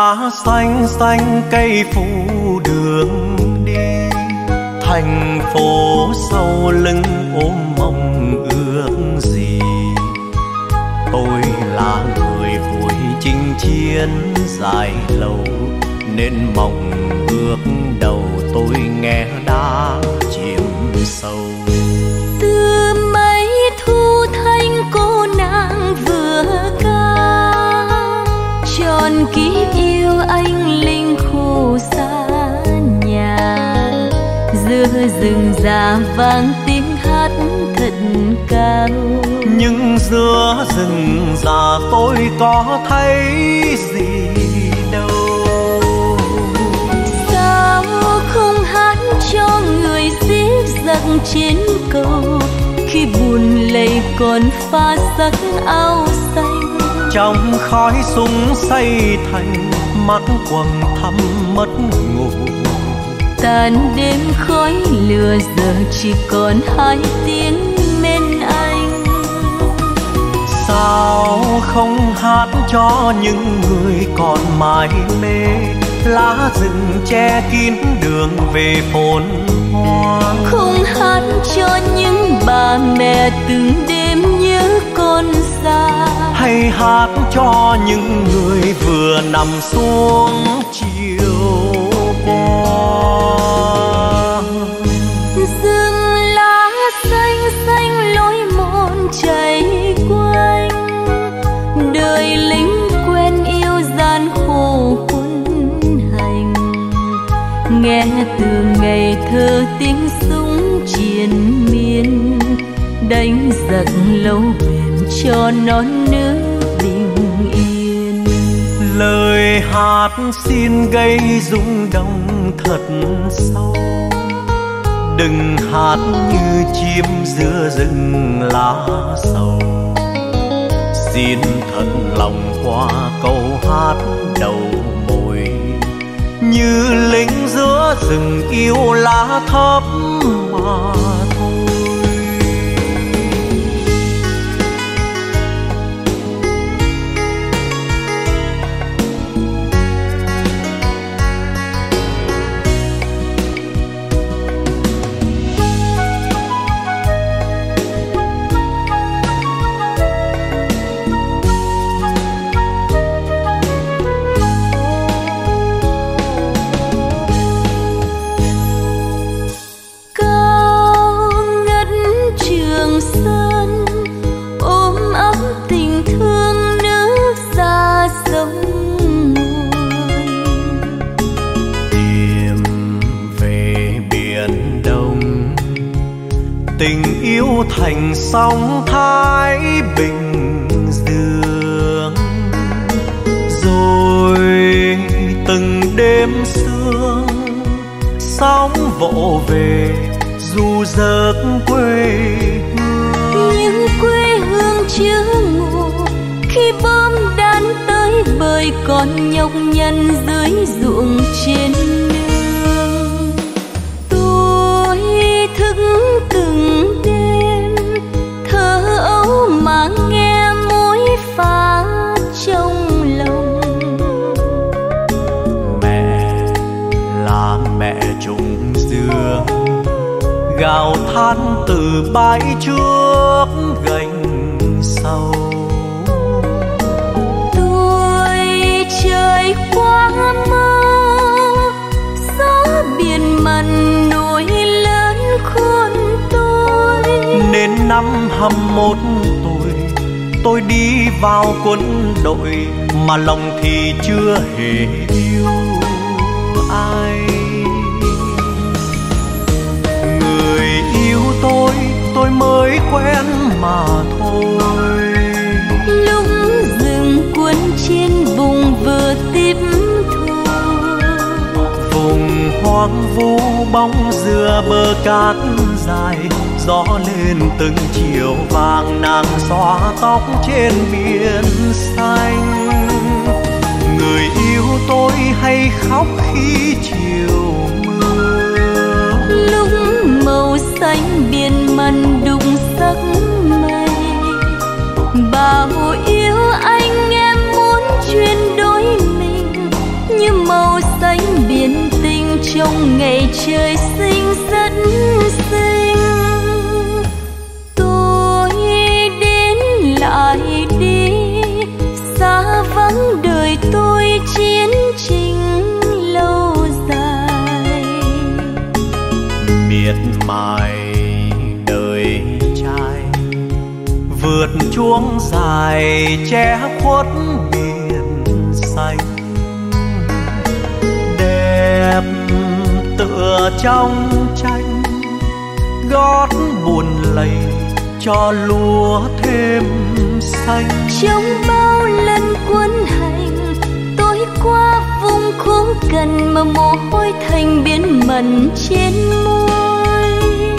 lá xanh xanh cây phủ đường đi, thành phố sau lưng ôm mong ước gì. Tôi là người vui chinh chiến dài lâu, nên mong ước đầu tôi nghe đã chìm sâu. Từ mấy thu thanh cô nàng vừa ca, tròn kiếp yêu anh linh khổ xa nhà. Giữa rừng già vang tiếng hát thật cao, nhưng giữa rừng già tôi có thấy gì đâu. Sao không hát cho người xiết giặc trên cầu, khi buồn lầy còn pha sắc áo xanh. Trong khói súng xây thành mắt quầng thăm mất ngủ. Tàn đêm khói lửa giờ chỉ còn hai tiếng bên anh. Sao không hát cho những người còn mải mê, lá rừng che kín đường về phồn hoa. Không hát cho những bà mẹ từng đêm nhớ con xa, hay hát cho những người vừa nằm xuống chiều qua. rừng lá xanh xanh lối mòn chảy quanh, đời lính quen yêu gian khổ quân hành. Nghe từ ngày thơ tiếng súng triền miên, đánh giặc lâu bền cho non nước bình yên. Lời hát xin gây rung động thật sâu, đừng hát như chim giữa rừng lá sầu. Xin thật lòng qua câu hát đầu môi, như lính giữa rừng yêu lá thấp mà thôi. Tình yêu thành sóng Thái Bình Dương, rồi từng đêm sương sóng vỗ về du giấc quê hương. Nhưng quê hương chưa ngủ khi bom đạn tới bời còn nhọc nhằn dưới ruộng trên nương. Tôi thức từng đêm thơ ấu mà nghe mối pha trong lòng. Mẹ là mẹ trùng dương, gào than từ bãi trước gành sâu. Tôi trời qua mơ gió biển mặn nổi lớn khôn tôi. Nên năm 21 tuổi tôi đi vào quân đội, mà lòng thì chưa hề yêu ai. Người yêu tôi mới quen mà thôi. Lúc rừng cuốn trên vùng vừa tiếp thu, vùng hoang vu bóng dừa bờ cát dài, gió lên từng chiều vàng nàng xóa tóc trên biển xanh. Người yêu tôi hay khóc khi chiều mưa, lúc màu xanh biển mặn đụng sắc mây. Bao yêu anh em muốn chuyên đôi mình, tôi chiến trình lâu dài. Miệt mài đời trai vượt chuông dài che khuất biển xanh, đẹp tựa trong tranh gót buồn lầy cho lúa thêm xanh. Trong bao lần quân hành tôi qua vùng khô cằn mà mồ hôi thành biến mặn trên môi.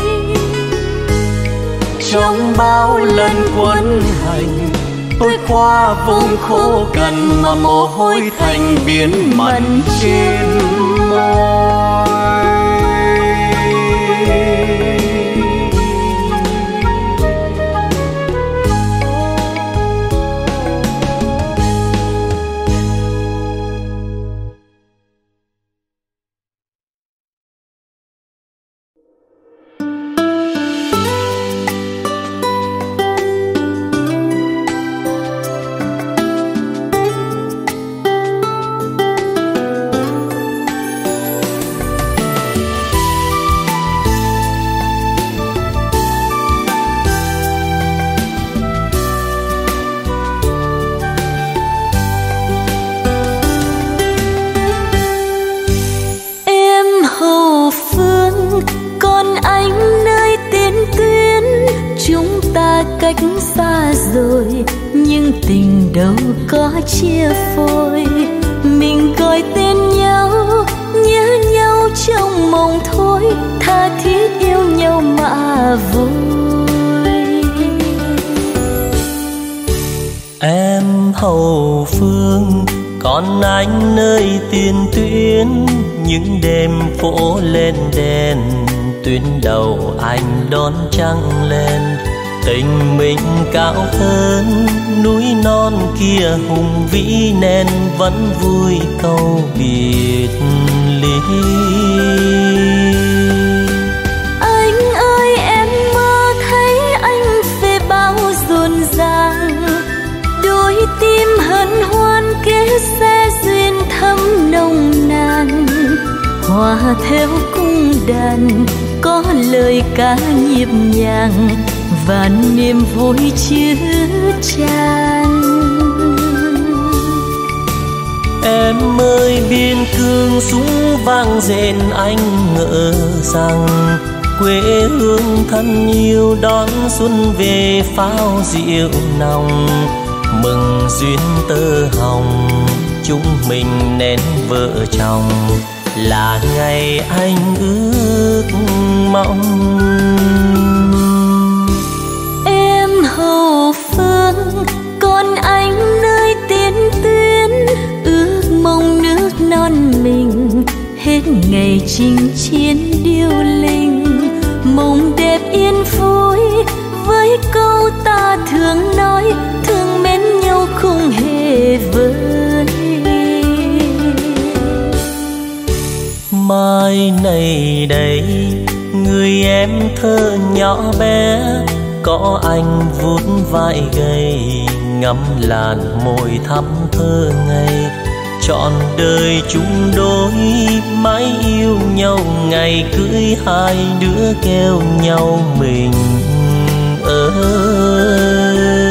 Trong bao lần quân hành tôi qua vùng khô cằn mà mồ hôi thành biến mặn trên môi. Cách xa rồi nhưng tình đâu có chia phôi. Mình gọi tên nhau, nhớ nhau trong mộng thôi, tha thiết yêu nhau mà vui. Em hậu phương, còn anh nơi tiền tuyến. Những đêm phố lên đèn, tuyến đầu anh đón trăng lên. Tình mình cao hơn núi non kia hùng vĩ nên vẫn vui câu biệt ly. Anh ơi em mơ thấy anh về bao rộn ràng, đôi tim hân hoan kết sẽ duyên thắm nồng nàn. Hòa theo cung đàn có lời ca nhịp nhàng và niềm vui chứa chan. Em ơi biên cương súng vang rền anh ngỡ rằng quê hương thân yêu đón xuân về pháo rượu nồng. Mừng duyên tơ hồng chúng mình nên vợ chồng, là ngày anh ước mong. Hậu phương, còn anh nơi tiền tuyến, ước mong nước non mình hết ngày chinh chiến điêu linh. Mộng đẹp yên vui với câu ta thường nói, thương mến nhau không hề vơi. Mai này đây người em thơ nhỏ bé, có anh vuốt vai gầy ngắm làn môi thắm thơ ngây. Trọn đời chung đôi mãi yêu nhau, ngày cưới hai đứa kêu nhau mình ơi.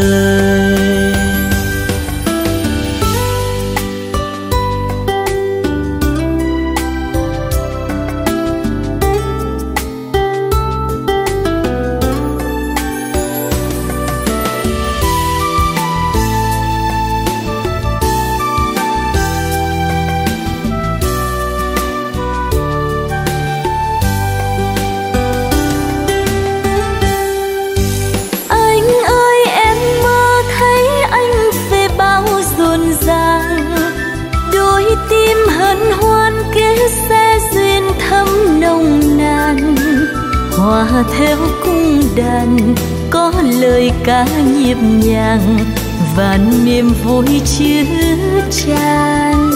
Hòa theo cung đàn có lời ca nhịp nhàng và niềm vui chứa chan.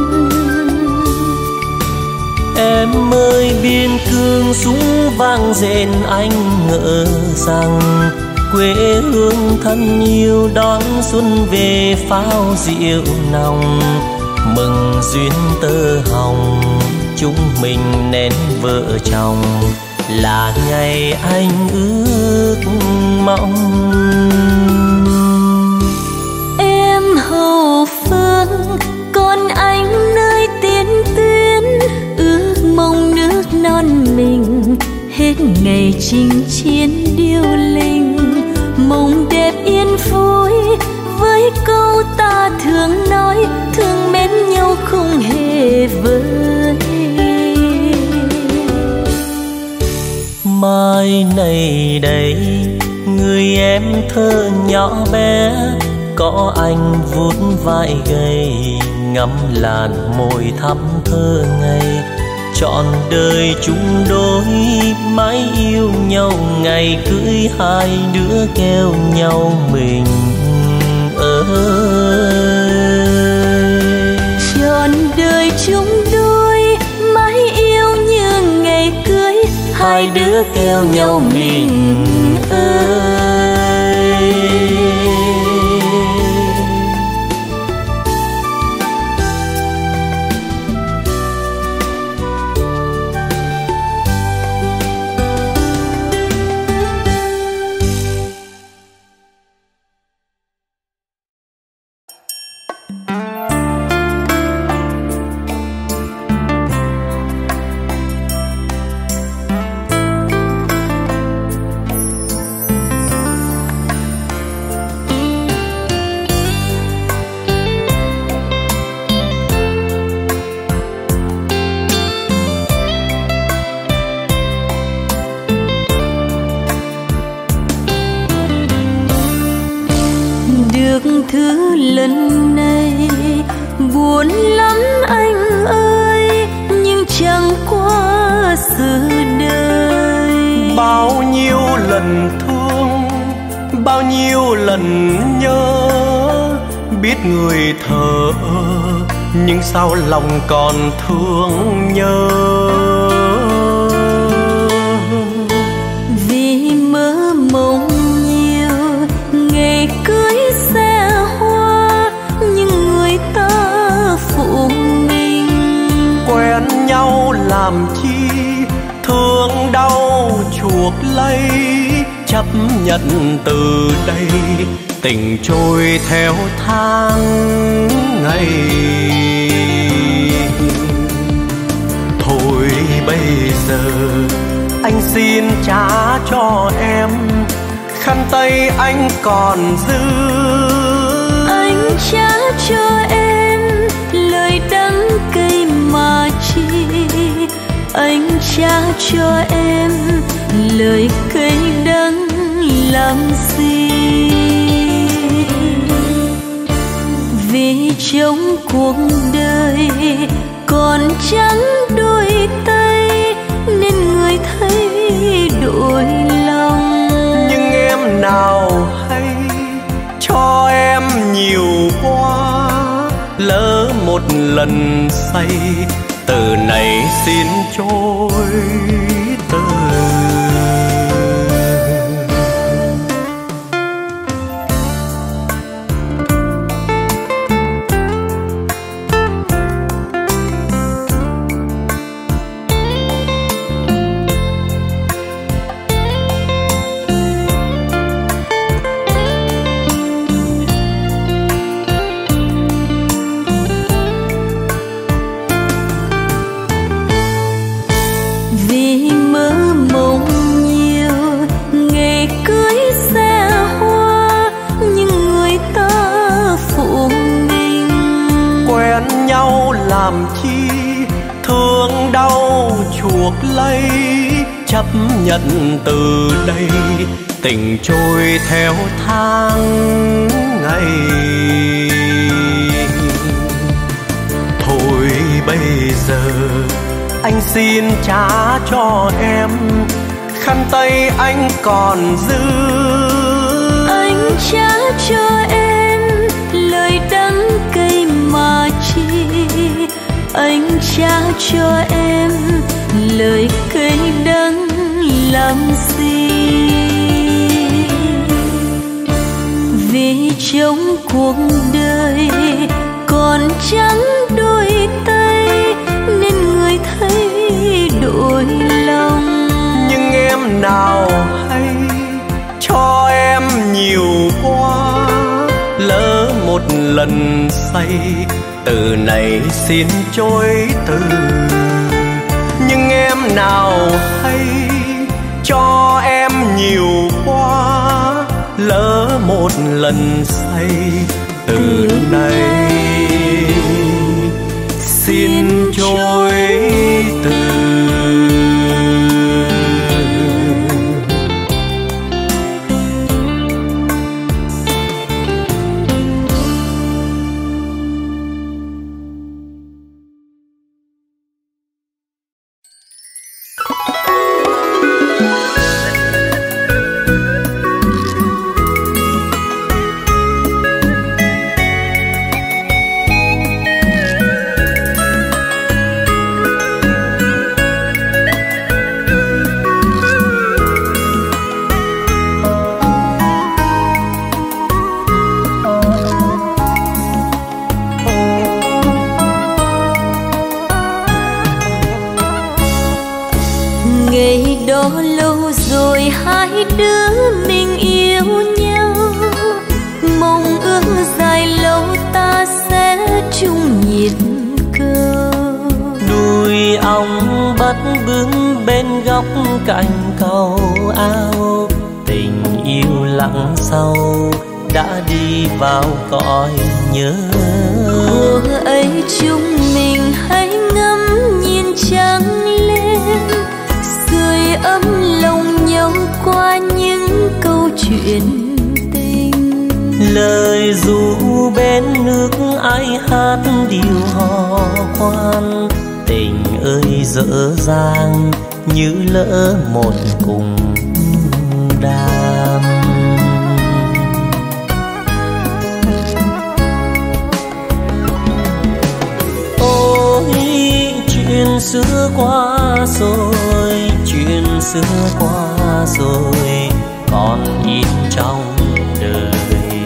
Em ơi biên cương súng vang rền anh ngỡ rằng quê hương thân yêu đón xuân về pháo rượu nồng, mừng duyên tơ hồng chúng mình nên vợ chồng, là ngày anh ước mong. Em Hậu Phương, con anh nơi tiền tuyến, ước mong nước non mình hết ngày chinh chiến điêu linh, mộng đẹp yên vui với câu ta thường nói, thương mến nhau không hề vơi. Mai này đây người em thơ nhỏ bé, có anh vuốt vai gầy ngắm làn môi thắm thơ ngây, trọn đời chung đôi mãi yêu nhau, ngày cưới hai đứa kêu nhau mình ơi. Trọn đời chung đôi mãi yêu như ngày cưới, hai đứa kêu nhau mình ơi. Thứ lần này buồn lắm anh ơi, nhưng chẳng qua sự đời. Bao nhiêu lần thương, bao nhiêu lần nhớ, biết người thờ nhưng sao lòng còn thương nhớ. Vì mơ mộng nhiều ngày cưới xe hoa, nhưng người ta phụ mình. Quen nhau làm chi, thương đau chuộc lấy, chấp nhận từ đây tình trôi theo tháng ngày. Thôi bây giờ anh xin trả cho em khăn tay anh còn giữ. Anh trả cho em lời đắng cay mà chi, anh trả cho em lời cay đắng làm gì. Vì trong cuộc đời còn chẳng đôi tay, nên người thấy đổi lòng. Nhưng em nào hay cho em nhiều quá, lỡ một lần say từ này xin trôi từ. Làm chi thương đau chuộc lấy, chấp nhận từ đây tình trôi theo tháng ngày. Thôi bây giờ anh xin trả cho em khăn tay anh còn giữ. Anh trả cho em lời đắng cay mà chi, anh trả cho em lời cay đắng làm gì. trong cuộc đời, còn chẳng đôi tay nên người thấy đổi lòng. Nhưng em nào hay cho em nhiều quá, lỡ một lần say từ này xin chối từ. Nhưng em nào hay cho em nhiều quá, lỡ một lần say từ này xin chối từ. Ngày đó lâu rồi hai đứa mình yêu nhau, mong ước dài lâu ta sẽ chung nhịp cầu. Đuôi ong bắt bướm bên góc cạnh cầu ao, tình yêu lặng sâu đã đi vào cõi nhớ. Mùa ấy chúng mình hãy ngắm nhìn trăng lên, sưởi ấm lòng nhau qua những câu chuyện tình. Lời ru bên nước ai hát điều hò khoan, tình ơi dở dang như lỡ một cùng đàn. Ôi chuyện xưa qua rồi, chuyện xưa qua rồi, còn in trong đời.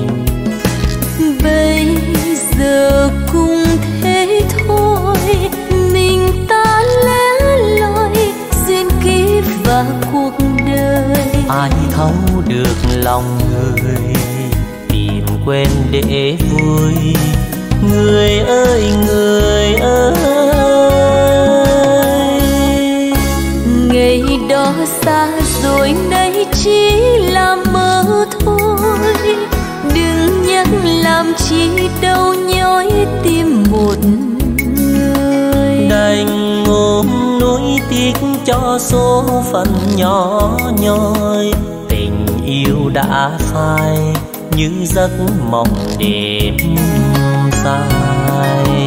Bây giờ cũng thế thôi, mình ta lẻ loi duyên kiếp và cuộc đời. Ai thấu được lòng người, tìm quên để vui. Người ơi người ơi, ngày đó xa rồi nay chỉ là mơ thôi. Đừng nhắc làm chi đâu nhói tim một người. đành ôm nuối tiếc cho số phận nhỏ nhoi. Tình yêu đã phai như giấc mộng đêm dài.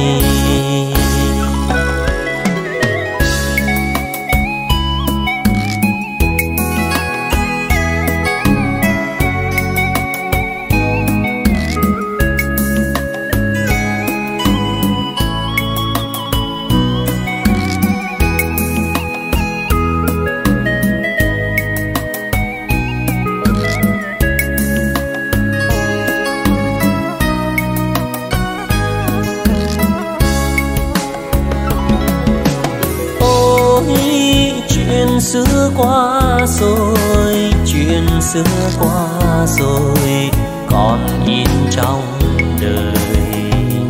Chuyện xưa qua rồi, chuyện xưa qua rồi, còn in trong đời.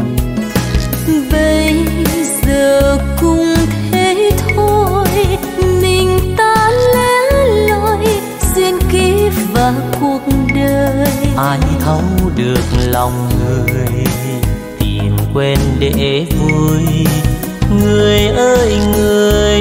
Bây giờ cũng thế thôi, mình ta lẻ loi duyên kiếp và cuộc đời. Ai thấu được lòng người, tìm quên để vui. Người ơi người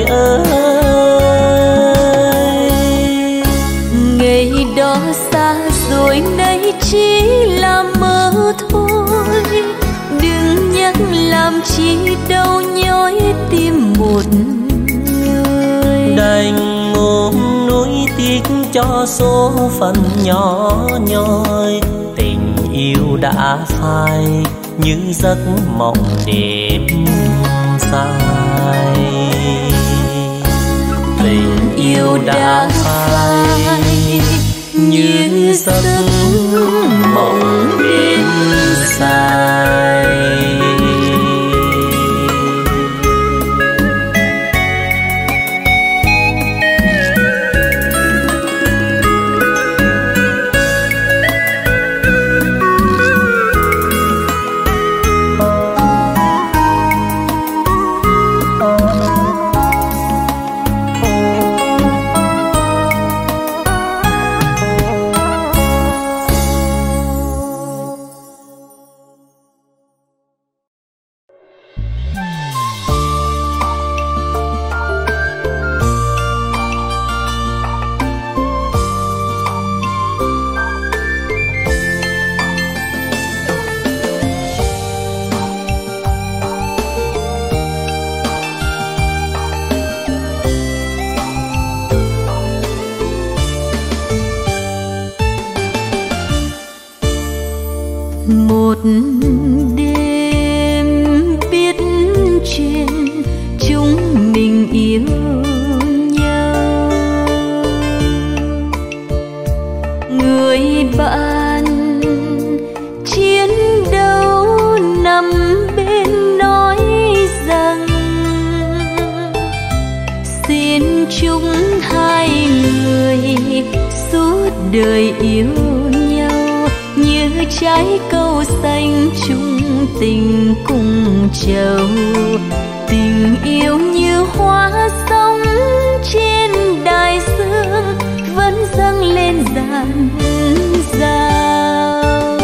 ơi, ngày đó xa rồi nay chỉ là mơ thôi. Đừng nhắc làm chi đâu nhói tim một người. đành ôm nuối tiếc cho số phận nhỏ nhoi. Tình yêu đã phai như giấc mộng đêm dài. Tình yêu đã phai như giấc mộng đêm dài. Một đêm biết chuyện chúng mình yêu nhau, người bạn chiến đấu nằm bên nói rằng xin chúc hai người suốt đời yêu nhau như trái câu xanh chung tình cùng trầu. Tình yêu như hoa sóng trên đại dương vẫn dâng lên dàn dào.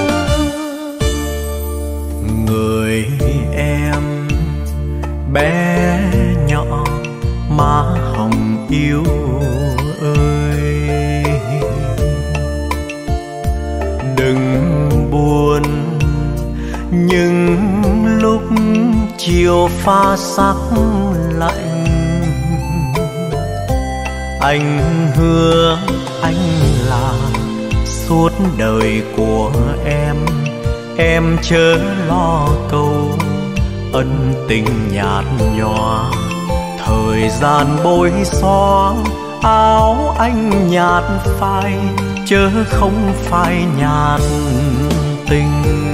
Người em bé nhỏ má hồng yêu ơi, đừng buồn những lúc chiều pha sắc lạnh. Anh hứa anh là suốt đời của em chớ lo câu ân tình nhạt nhòa. Thời gian bôi xóa áo anh nhạt phai, chớ không phải nhạt tình.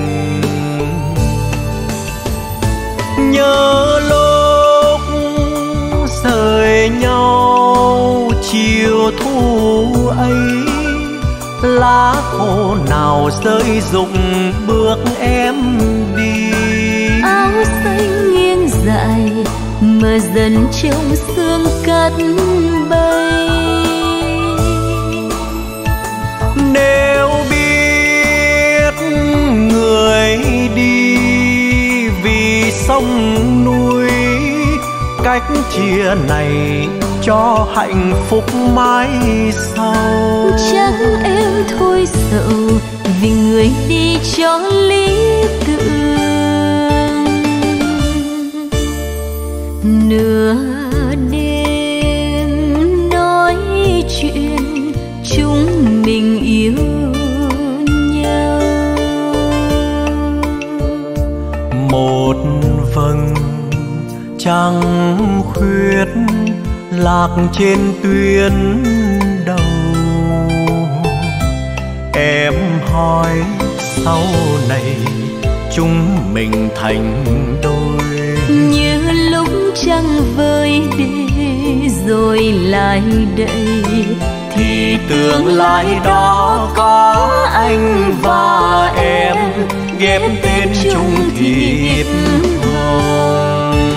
Nhớ lúc rời nhau chiều thu ấy, lá khô nào rơi rụng bước em đi. Áo xanh nghiêng dài mờ dần trong sương cát bay. Nếu biết người đi vì sông núi, cách chia này cho hạnh phúc mãi sau. Chắc em thôi sầu vì người đi cho lý tưởng. Nửa đêm nói chuyện chúng mình yêu nhau. Một vầng trăng khuyết lạc trên tuyến đầu. Em hỏi sau này chúng mình thành đôi, như lúc trăng vơi đi rồi lại đây, thì tương lai đó có anh và em ghép tên chung thịt hồng.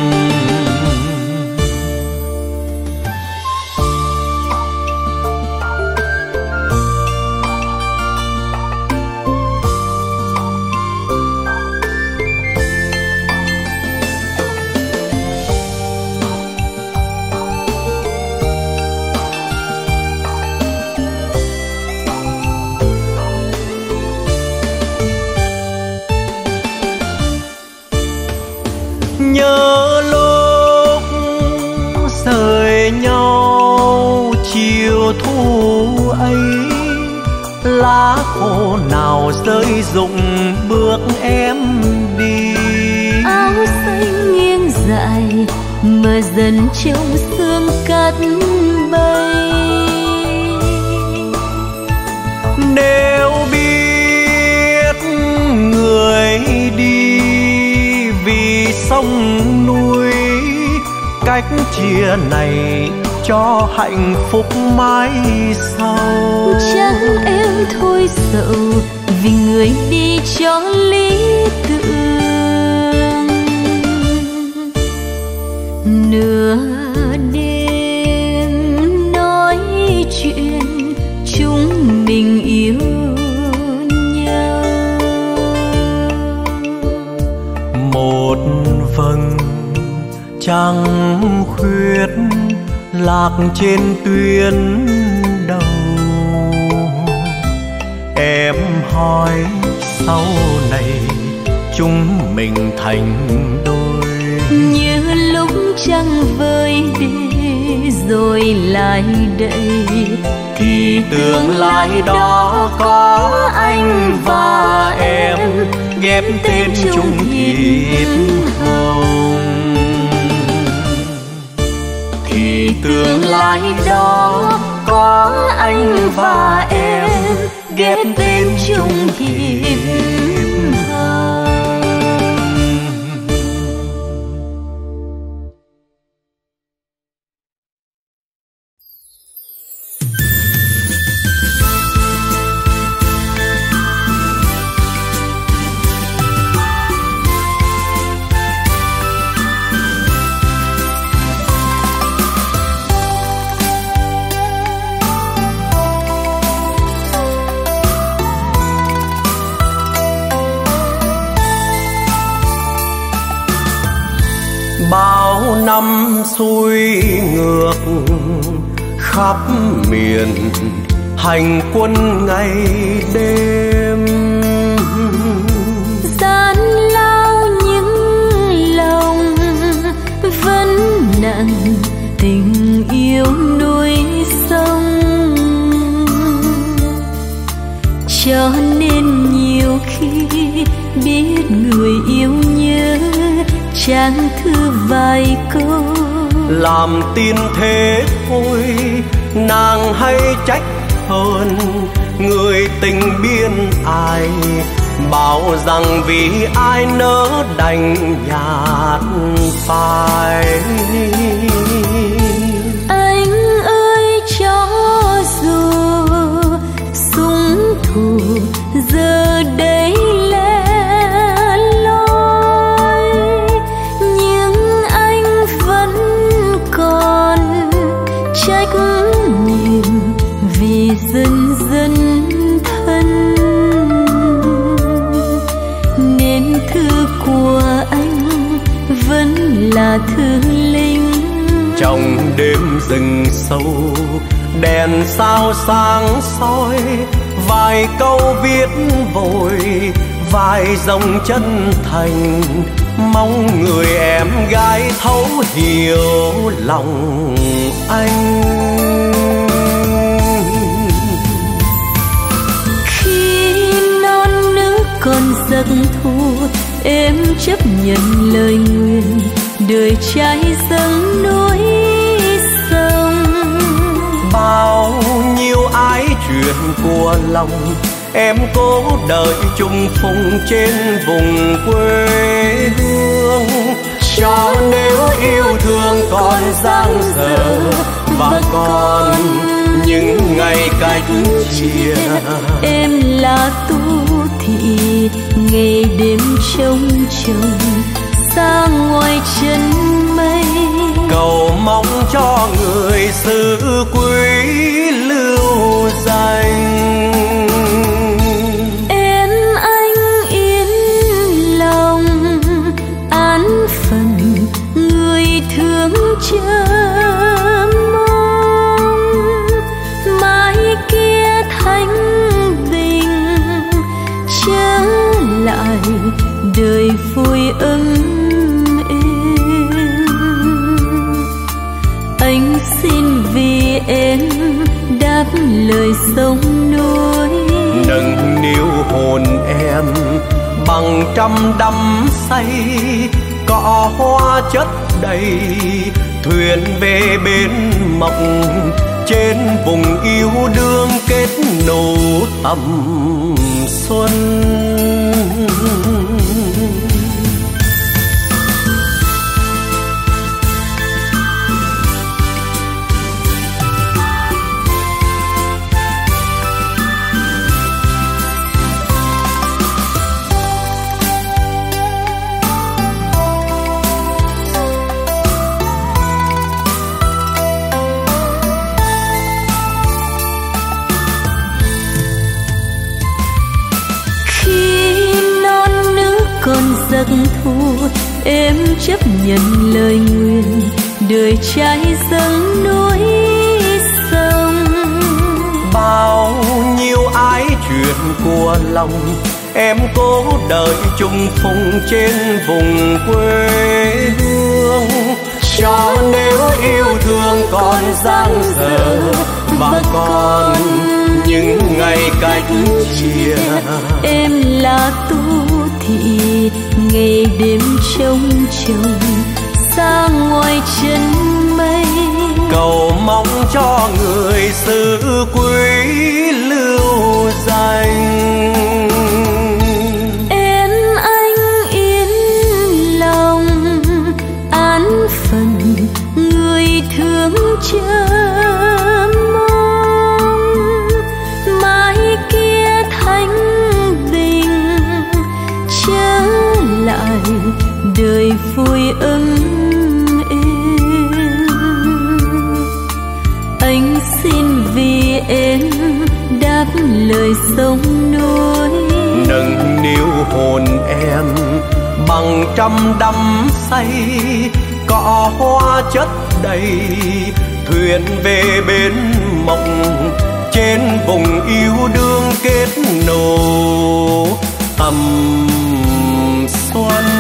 Nhớ lúc rời nhau chiều thu ấy, lá khô nào rơi rụng bước em đi. Áo xanh nghiêng dài mờ dần trong sương cát bay. sông núi, cách chia này cho hạnh phúc mãi sau. Chẳng em thôi sầu vì người đi cho lý tưởng. Nửa đêm nói chuyện chúng mình yêu nhau. Một vầng trăng khuyết lạc trên tuyến đầu. Em hỏi sau này chúng mình thành đôi, như lúc trăng vơi đi rồi lại đây, thì tương lai đó có anh và em ghép tên chung thiệp hồng. Thì tương lai đó có anh và em ghép tên chung thiệp hồng. Bao năm xuôi ngược khắp miền hành quân ngày đêm, gian lao những lòng vẫn nặng tình yêu núi sông. Cho nên nhiều khi biết người yêu nhớ chẳng thư vài câu, làm tin thế thôi nàng hay trách hơn người tình biên ai, bảo rằng vì ai nỡ đành nhạt phai. Anh ơi cho dù súng thù giờ đây lẻ loi, nhưng anh vẫn còn trách nhiệm vì dân dân thân, nên thư của anh vẫn là thư linh. Trong đêm rừng sâu đèn sao sáng soi, vài câu viết vội vài dòng chân thành, mong người em gái thấu hiểu lòng anh. Khi non nước còn giấc thu, em chấp nhận lời nguyện đời trai dâng núi sông. Bao nhiêu ái chuyện của lòng em cố đợi chung phùng trên vùng quê hương, cho nếu yêu thương còn dang dở và còn những ngày cách chia. Em là Tu Thị ngày đêm trông chồng xa ngoài chân mây, cầu mong cho người xứ quý lưu danh. Em anh yên lòng an phận người thương chờ mong, mai kia thanh bình trở lại đời vui ấm êm. Anh xin vì em đáp lời sông núi, nâng niu hồn em bằng trăm đắm say, cỏ hoa chất đầy thuyền về bên mộng, trên vùng yêu đương kết nối tầm xuân. giấc thu, em chấp nhận lời nguyện đời trai dâng núi sông. Bao nhiêu ái chuyện của lòng, em cố đợi chung phùng trên vùng quê hương. Cho nếu yêu thương còn dang dở và còn những ngày cách chia, em là Tu Thị ngày đêm trông chồng xa ngoài chân mây. Cầu mong cho người xứ quý lưu danh. Em anh yên lòng an phận người thương chờ mong, mai kia thanh bình trở lại đời vui ấm êm. Anh xin vì em đáp lời sông núi, nâng niu hồn em bằng trăm đắm say. Cỏ hoa chất đầy thuyền về bến mộng, trên vùng yêu đương kết nổ tầm xuân.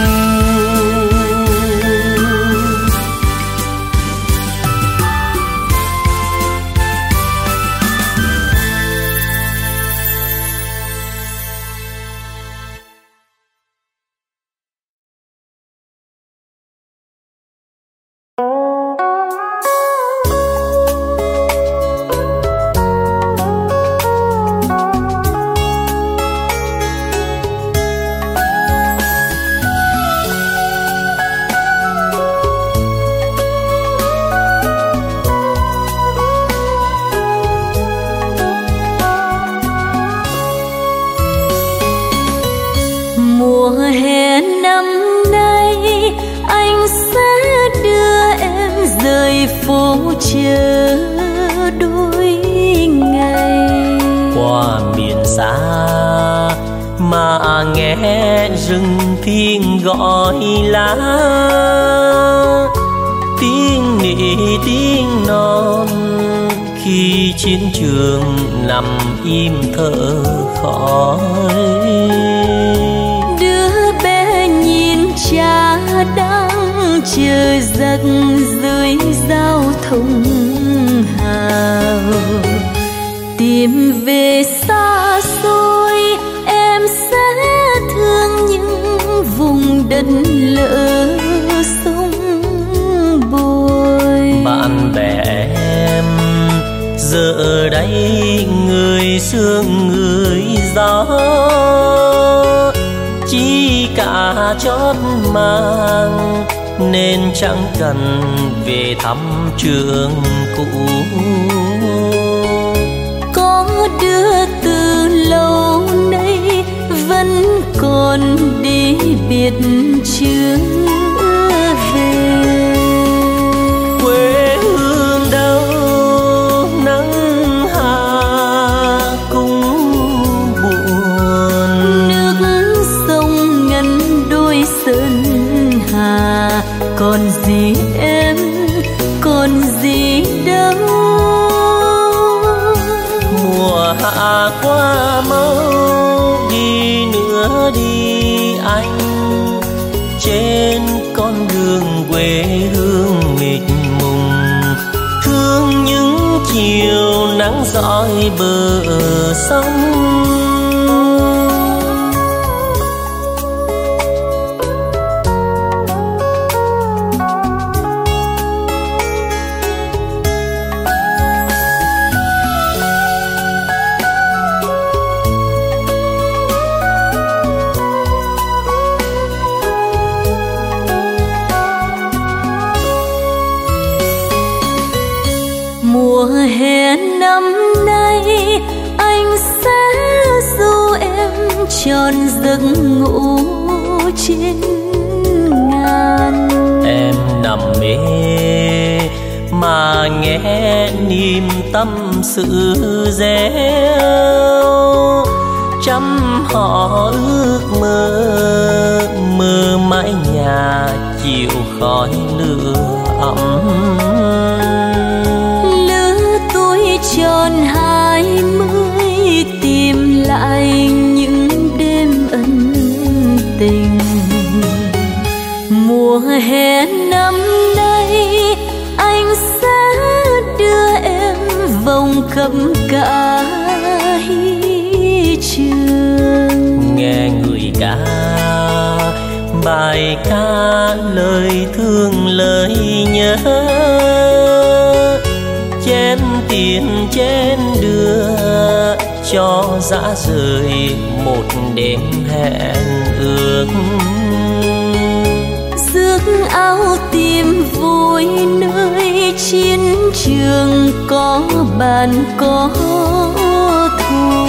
Mùa hè năm nay anh sẽ đưa em rời phố chờ đôi ngày. Qua miền xa mà nghe rừng thiên gọi lá, tiếng nỉ tiếng non khi chiến trường nằm im thở khói. Đứa bé nhìn cha đang chờ giặc dưới giao thông hào, tìm về xa xôi em sẽ thương những vùng đất lỡ sông bồi. Bạn bè em giờ đây người sương người gió, chỉ cả chót mang nên chẳng cần về thăm trường cũ. Có đứa từ lâu nay vẫn còn đi biệt chưa về. Quê hương đâu nắng hà cũng buồn, Nước sông ngăn đôi sơn hà, còn gì em còn gì đâu. mùa hạ qua mau đi nữa đi anh, trên con đường quê hương mịt mùng, thương những chiều nắng dõi bờ sông. Mùa hè năm nay anh sẽ du em tròn giấc ngủ trên ngàn. Em nằm mê mà nghe niềm tâm sự réo, trăm họ ước mơ, mơ mái nhà chiều khói lửa ấm. Lứa tuổi tròn 20 tìm lại những đêm ân tình. Mùa hè năm nay anh sẽ đưa em vòng cầm cả trường. Nghe người ca bài ca lời thương lời nhớ, chén tiền chén đưa cho dã rời một đêm hẹn ước. Rước áo tìm vui nơi chiến trường có bàn có thù.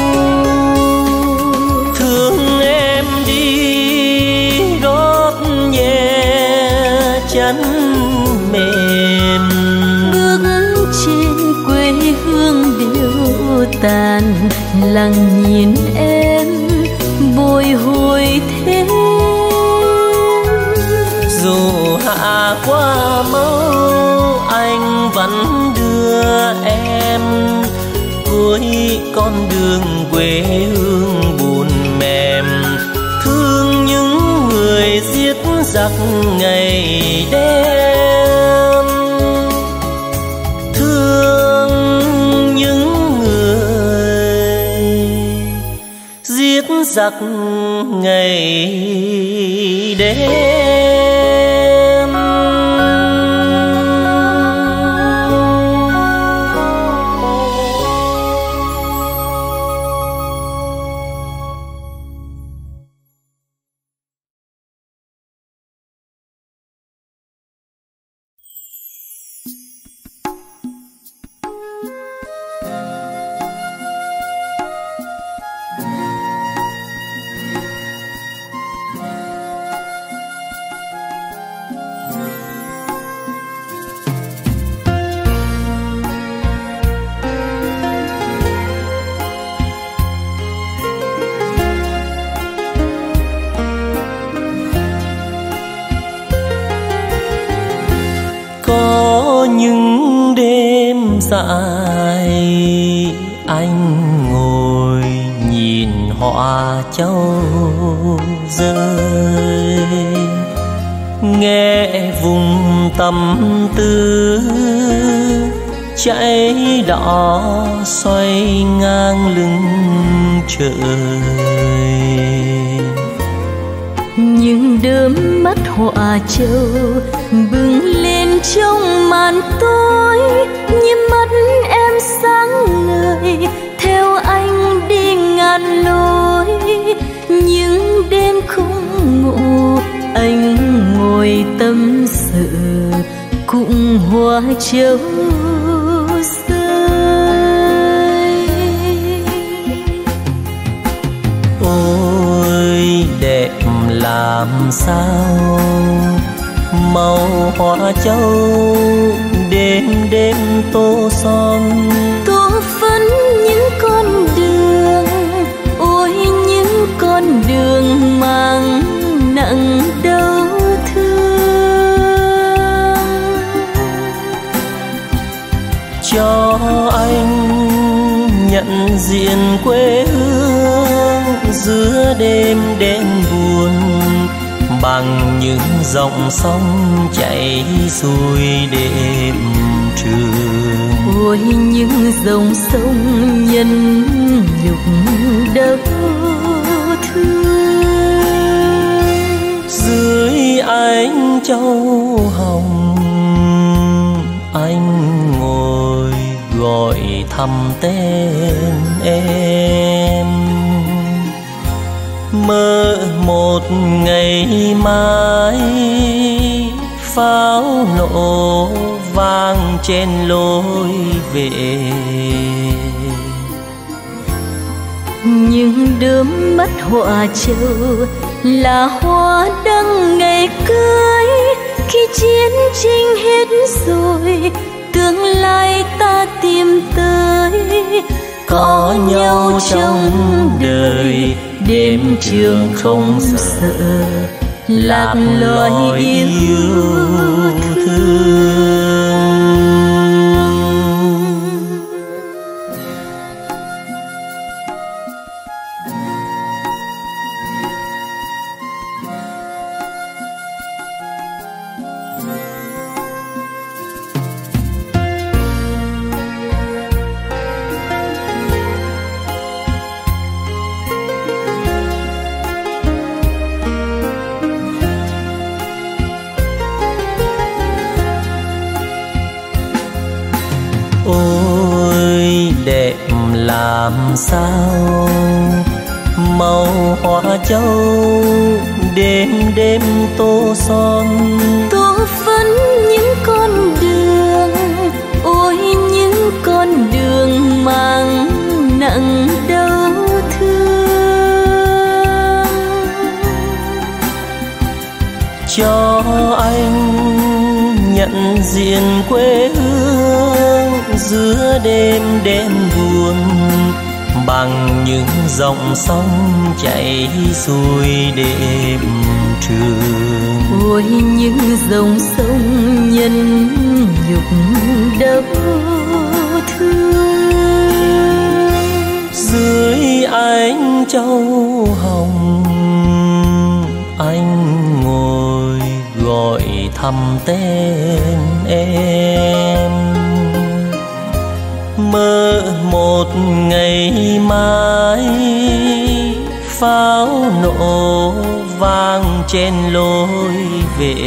Thương em đi gót nhẹ chân mềm, bước trên quê hương điêu tàn, lặng nhìn em bồi hồi thêm. Dù hạ qua mâu anh vẫn đưa em cuối con đường quê hương buồn mềm. Thương những người giết giặc ngày đêm, thương những người giết giặc ngày đêm. Dài anh ngồi nhìn hoa châu rơi, nghe vùng tâm tư cháy đỏ xoay ngang lưng trời. Những đớm mắt hoa châu bừng lên trong màn tối, như mắt em sáng ngời theo anh đi ngàn lối. Những đêm không ngủ anh ngồi tâm sự cùng hoa châu rơi. Ôi đẹp làm sao màu hoa châu đêm đêm tô son, tô phấn những con đường. Ôi những con đường mang nặng đau thương. Cho anh nhận diện quê hương giữa đêm đêm buồn, bằng những dòng sông chảy xuôi đêm trường. Ôi những dòng sông nhân nhục đau thương. Dưới ánh châu hồng anh ngồi gọi thầm tên em, mơ một ngày mai pháo nổ vang trên lối về. Những đớm mắt hoa châu là hoa đăng ngày cưới. Khi chiến tranh hết rồi tương lai ta tìm tới, có nhau trong đời, đêm trường không sợ lạc lối yêu thương. Ôi đẹp làm sao màu hoa châu, đêm đêm tô son tô phấn những con đường. Ôi những con đường mang nặng đau thương. cho anh nhận diện quê hương giữa đêm đêm buồn, bằng những dòng sông chảy xuôi đêm trường. Ôi những dòng sông nhân nhục đau thương, dưới ánh châu hồng anh ngồi gọi thầm tên em, mơ một ngày mai pháo nổ vang trên lối về.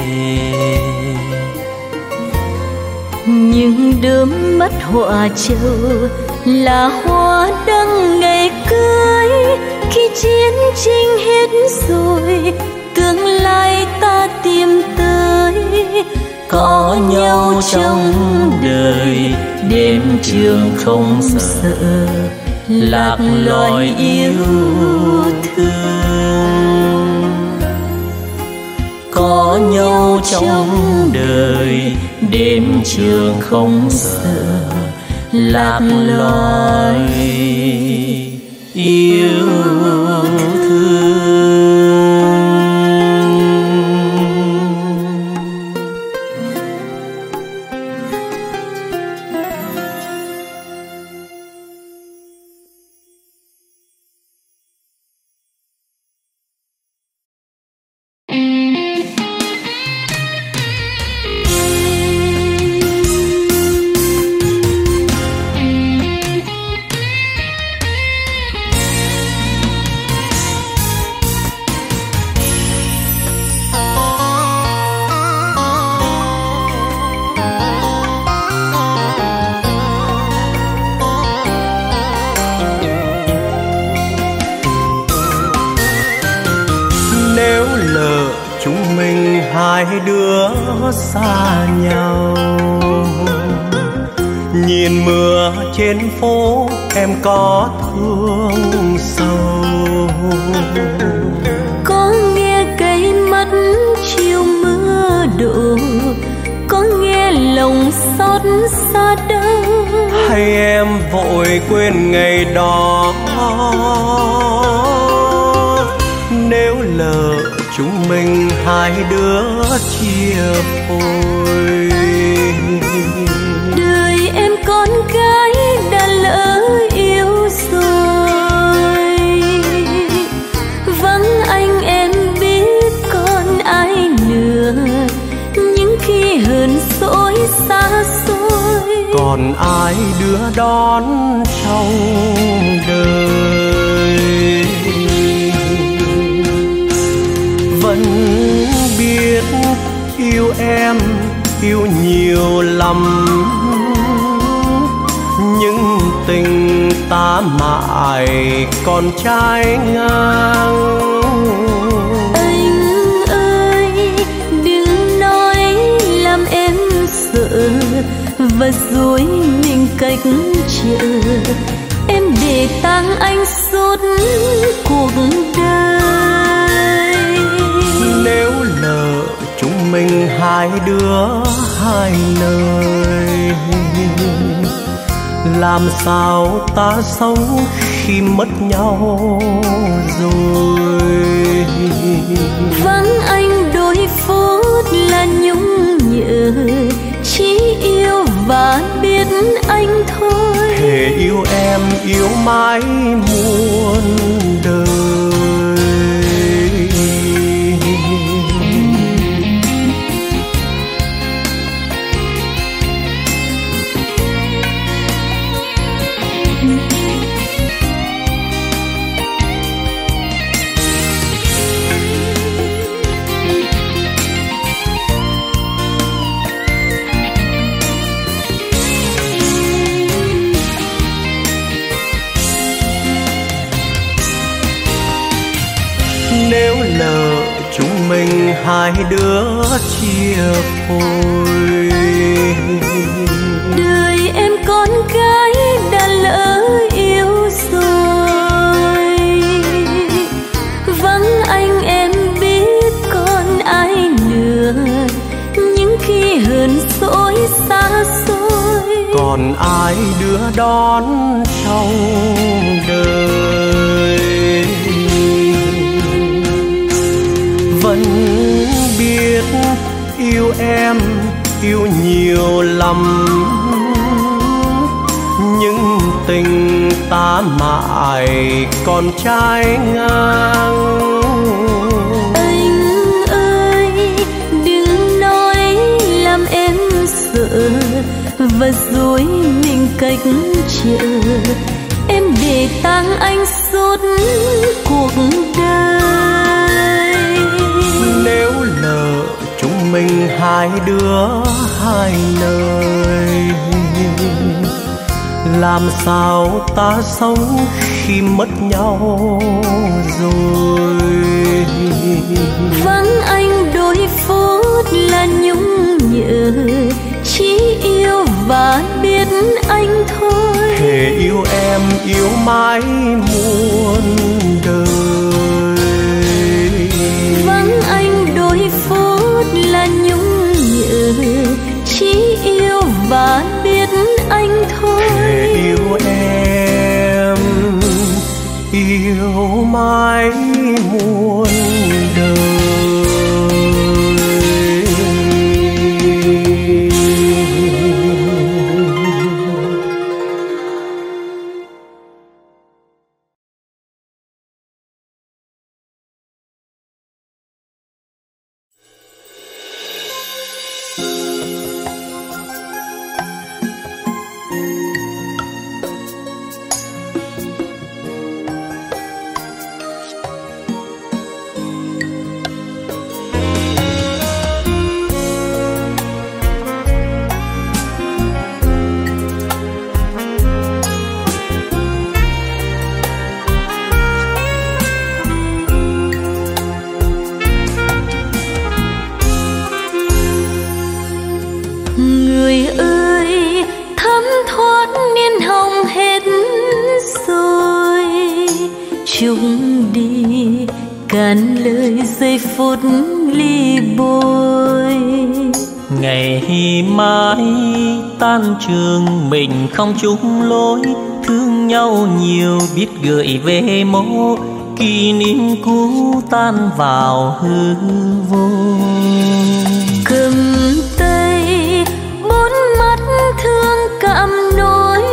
những đốm mắt họa châu là hoa đăng ngày cưới. Khi chiến tranh hết rồi tương lai ta tìm tới, có nhau trong đời đêm trường không sợ lạc lối yêu thương. Có nhau trong đời đêm trường không sợ lạc lối yêu thương. Hai đứa xa nhau, nhìn mưa trên phố em có thương sâu. có nghe cây mắt chiều mưa đổ, có nghe lòng xót xa đau. Hay em vội quên ngày đó, nếu lỡ chúng mình hai đứa chia phôi. Đời em con gái đã lỡ yêu rồi, vắng anh em biết còn ai nữa. Những khi hờn dỗi xa xôi, còn ai đưa đón trong đời. Vẫn biết yêu em yêu nhiều lắm, nhưng tình ta mãi còn trái ngang. anh ơi đừng nói làm em sợ và dối mình cách chờ. Em để tang anh suốt cuộc đời. Nếu lỡ chúng mình hai đứa hai nơi, làm sao ta sống khi mất nhau rồi. Vắng anh đôi phút là nhung nhớ, chỉ yêu và biết anh thôi. Thề yêu em yêu mãi muôn đời. Nếu lỡ chúng mình hai đứa chia phôi, đời em con gái đã lỡ yêu rồi. Vắng anh em biết còn ai nữa, những khi hờn dỗi xa xôi. còn ai đưa đón trong đời. Vẫn biết yêu em yêu nhiều lắm, nhưng tình ta mãi còn trái ngang. Anh ơi đừng nói làm em sợ và dối mình cách chờ. Em để tang anh suốt cuộc đời. Nếu lỡ chúng mình hai đứa hai nơi, làm sao ta sống khi mất nhau rồi. Vắng anh đôi phút là nhung nhớ, chỉ yêu và biết anh thôi. Thề yêu em yêu mãi muôn đời. Vắng anh đôi phút là nhung nhớ, chỉ yêu và biết anh thôi. Thề yêu em yêu mãi muôn đời. Người ơi thấm thoát niên hồng hết rồi, chung đi cạn lời giây phút ly bôi. Ngày mai tan trường mình không chung lối, thương nhau nhiều biết gửi về mô, kỷ niệm cũ tan vào hư vô. Cầm tay bốn mắt thương cảm nỗi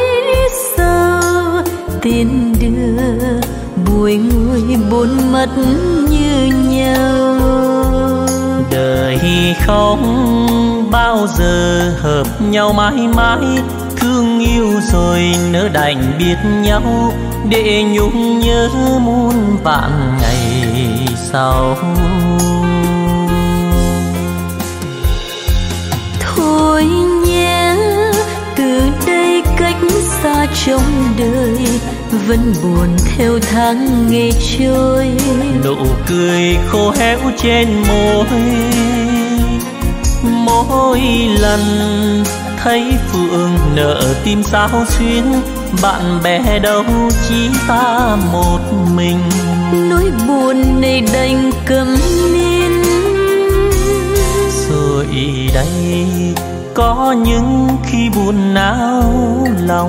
sầu, tiền đưa bùi ngùi bốn mắt như nhau. Đời không bao giờ hợp nhau mãi mãi, thương yêu rồi nỡ đành biết nhau, để nhung nhớ muôn vạn ngày sau. Thôi nhé từ đây cách xa trong đời, vẫn buồn theo tháng ngày trôi. Nụ cười khô héo trên môi, mỗi lần thấy Phượng nở tim sao xuyến, bạn bè đâu chỉ ta một mình. Nỗi buồn này đành cầm nín, rồi đây có những khi buồn não lòng.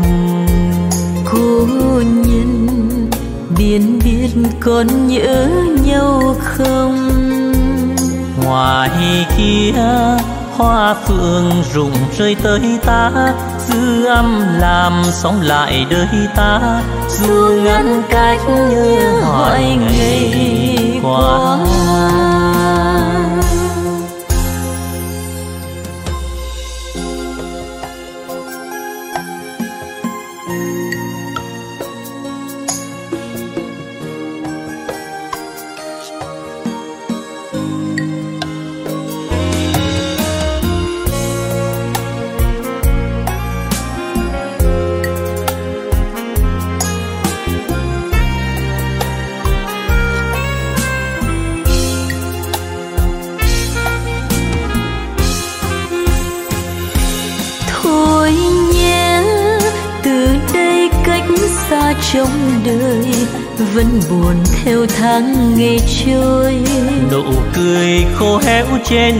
Cô nhân biển biết còn nhớ nhau không? Ngoài kia hoa phượng rụng rơi tới ta, dư âm làm sống lại đời ta, dù ngăn cách như hỏi ngày qua. Trong đời vẫn buồn theo tháng ngày trôi, nụ cười khô héo trên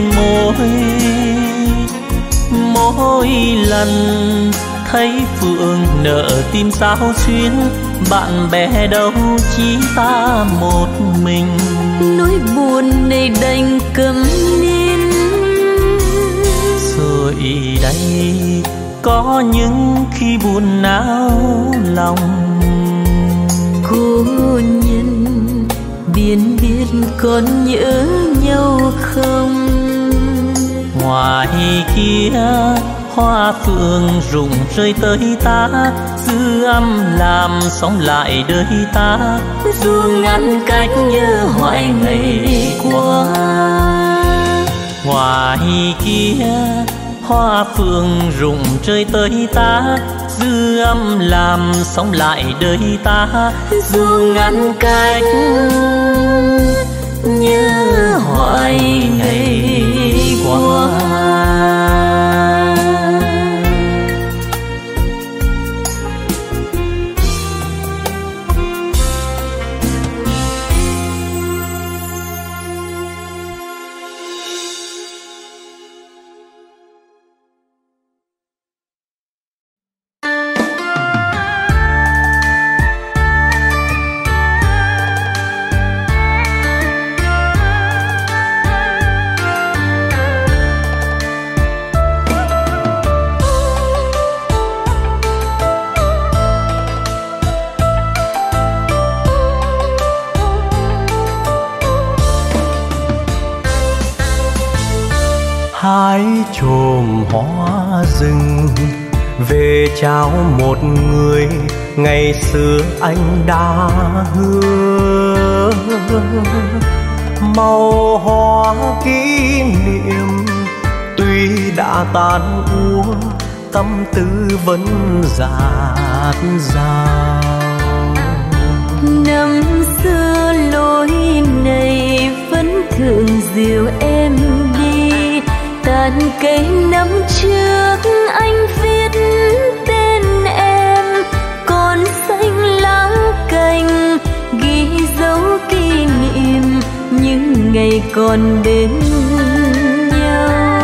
mỗi lần thấy phượng nở tim sao xuyến, bạn bè đâu chỉ ta một mình. Nỗi buồn này đành câm nín. Rồi đây có những khi buồn não lòng. Cô nhân biển biết còn nhớ nhau không? Ngoài kia hoa phượng rụng rơi tới ta, dư âm làm sống lại đời ta, dù ngăn cách như hoài ngày qua. Ngoài kia hoa phượng rụng rơi tới ta, dư âm làm sống lại đời ta, dù ngăn cách như hoài ngày qua. Hái chùm hoa rừng về trao một người ngày xưa anh đã hứa. Màu hoa kỷ niệm tuy đã tan úa, tâm tư vẫn dạt dào. Năm xưa lối này vẫn thường dìu em đi, tàn cây năm trước anh viết tên em, còn xanh lá cành ghi dấu kỷ niệm những ngày còn bên nhau.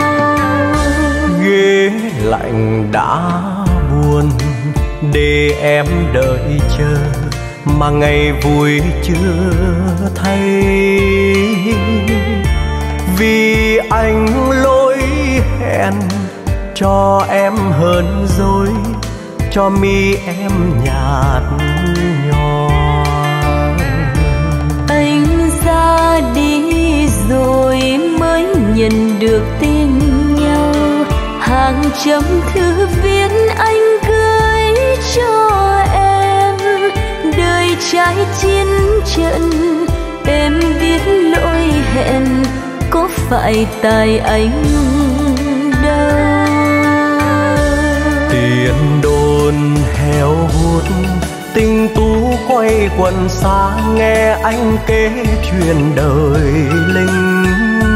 Ghế lạnh đã buồn để em đợi chờ, mà ngày vui chưa thấy. Vì anh lỗi hẹn cho em hơn rồi, cho mi em nhạt nhòa. Anh ra đi rồi mới nhận được tin nhau, hàng trăm thư viết anh gửi cho em. Đời trái chiến trận em biết lỗi hẹn, có phải tại anh đâu. Tiền đồn heo hút, tình tú quay quần xa, nghe anh kể chuyện đời linh.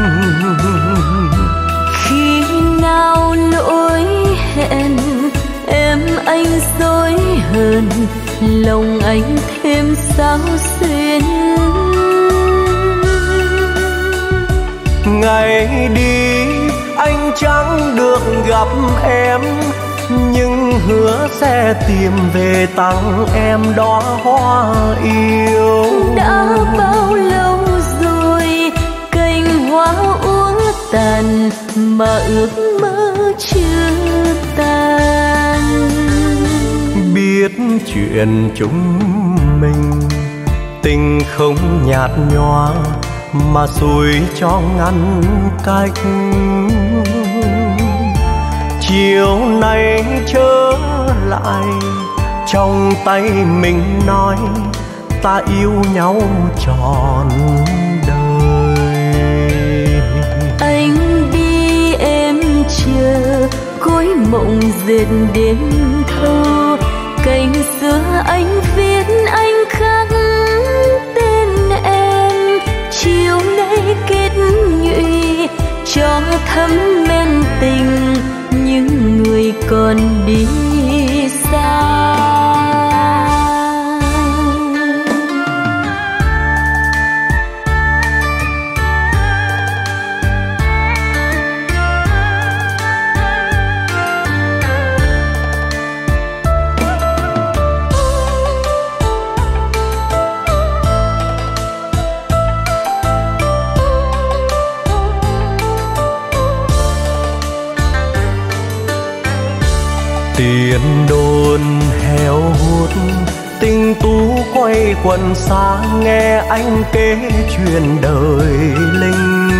Khi nào lỗi hẹn em anh dối hờn, lòng anh thêm sao xuyên. Ngày đi anh chẳng được gặp em, nhưng hứa sẽ tìm về tặng em đóa hoa yêu. Đã bao lâu rồi cành hoa úa tàn mà ước mơ chưa tan. Biết chuyện chúng mình tình không nhạt nhòa mà xui cho ngăn cách. Chiều nay trở lại trong tay mình nói ta yêu nhau trọn đời. Anh đi em chờ gối mộng dệt đến thâu, cành xưa anh viết anh khắc tên em. Chiều nay kết nhụy cho thấm men tình những người còn đi xa. Tiền đồn heo hút tình tú quay quần xa, nghe anh kể chuyện đời linh.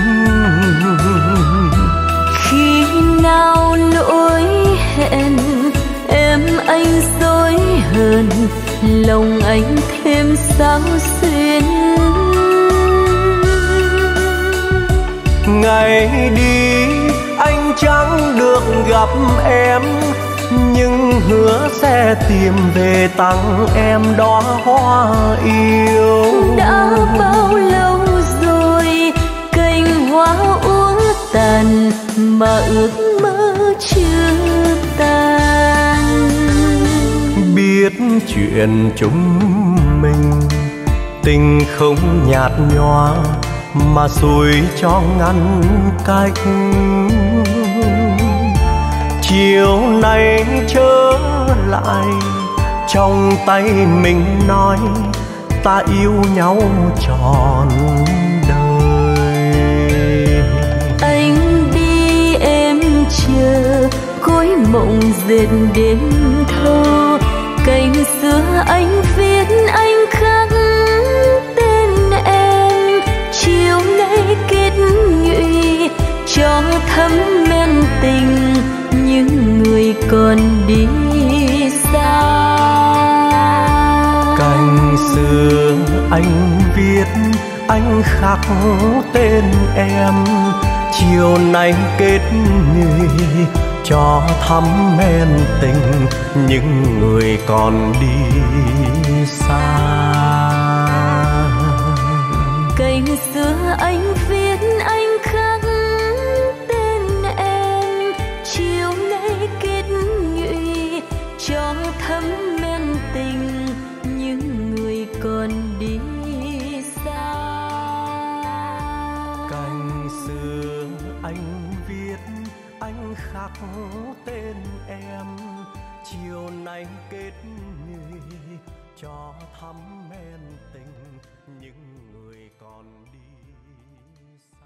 Khi nào lỗi hẹn em anh dối hờn, lòng anh thêm sao xuyên. Ngày đi anh chẳng được gặp em, nhưng hứa sẽ tìm về tặng em đóa hoa yêu. Đã bao lâu rồi cành hoa úa tàn mà ước mơ chưa tan. Biết chuyện chúng mình tình không nhạt nhòa mà xui cho ngăn cách. Chiều nay trở lại trong tay mình nói ta yêu nhau trọn đời. Anh đi em chờ gối mộng dệt đến thâu, cành xưa anh viết anh khắc tên em. Chiều nay kết nhụy cho thấm men tình những người còn đi xa. Cành xưa anh viết anh khắc tên em, chiều nay kết nhụy cho thắm men tình những người còn đi xa. Cành xưa anh viết anh khắc tên em, chiều nay kết nhụy cho thấm men tình những người còn đi xa. Cành xưa anh viết anh khắc tên em, chiều nay kết nhụy cho thắm men tình những người còn đi xa.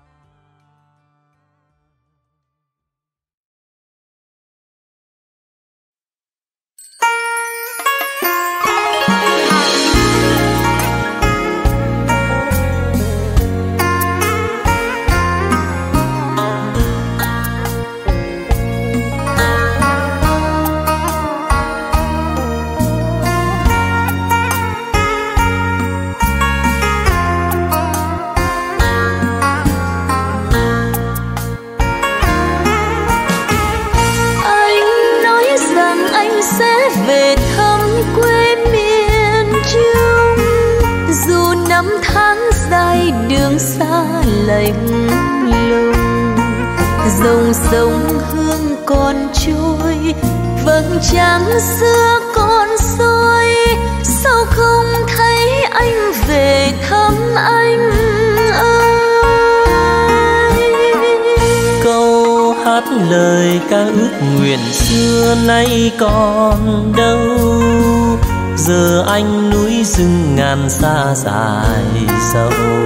Về thăm quê miền Trung, dù năm tháng dài đường xa lạnh lùng, dòng sông Hương còn trôi, vầng trăng xưa còn soi. Sao không thấy anh về thăm anh ơi? Câu hát lời ca ước nguyện xưa nay còn đâu. Giờ anh núi rừng ngàn xa dài sâu.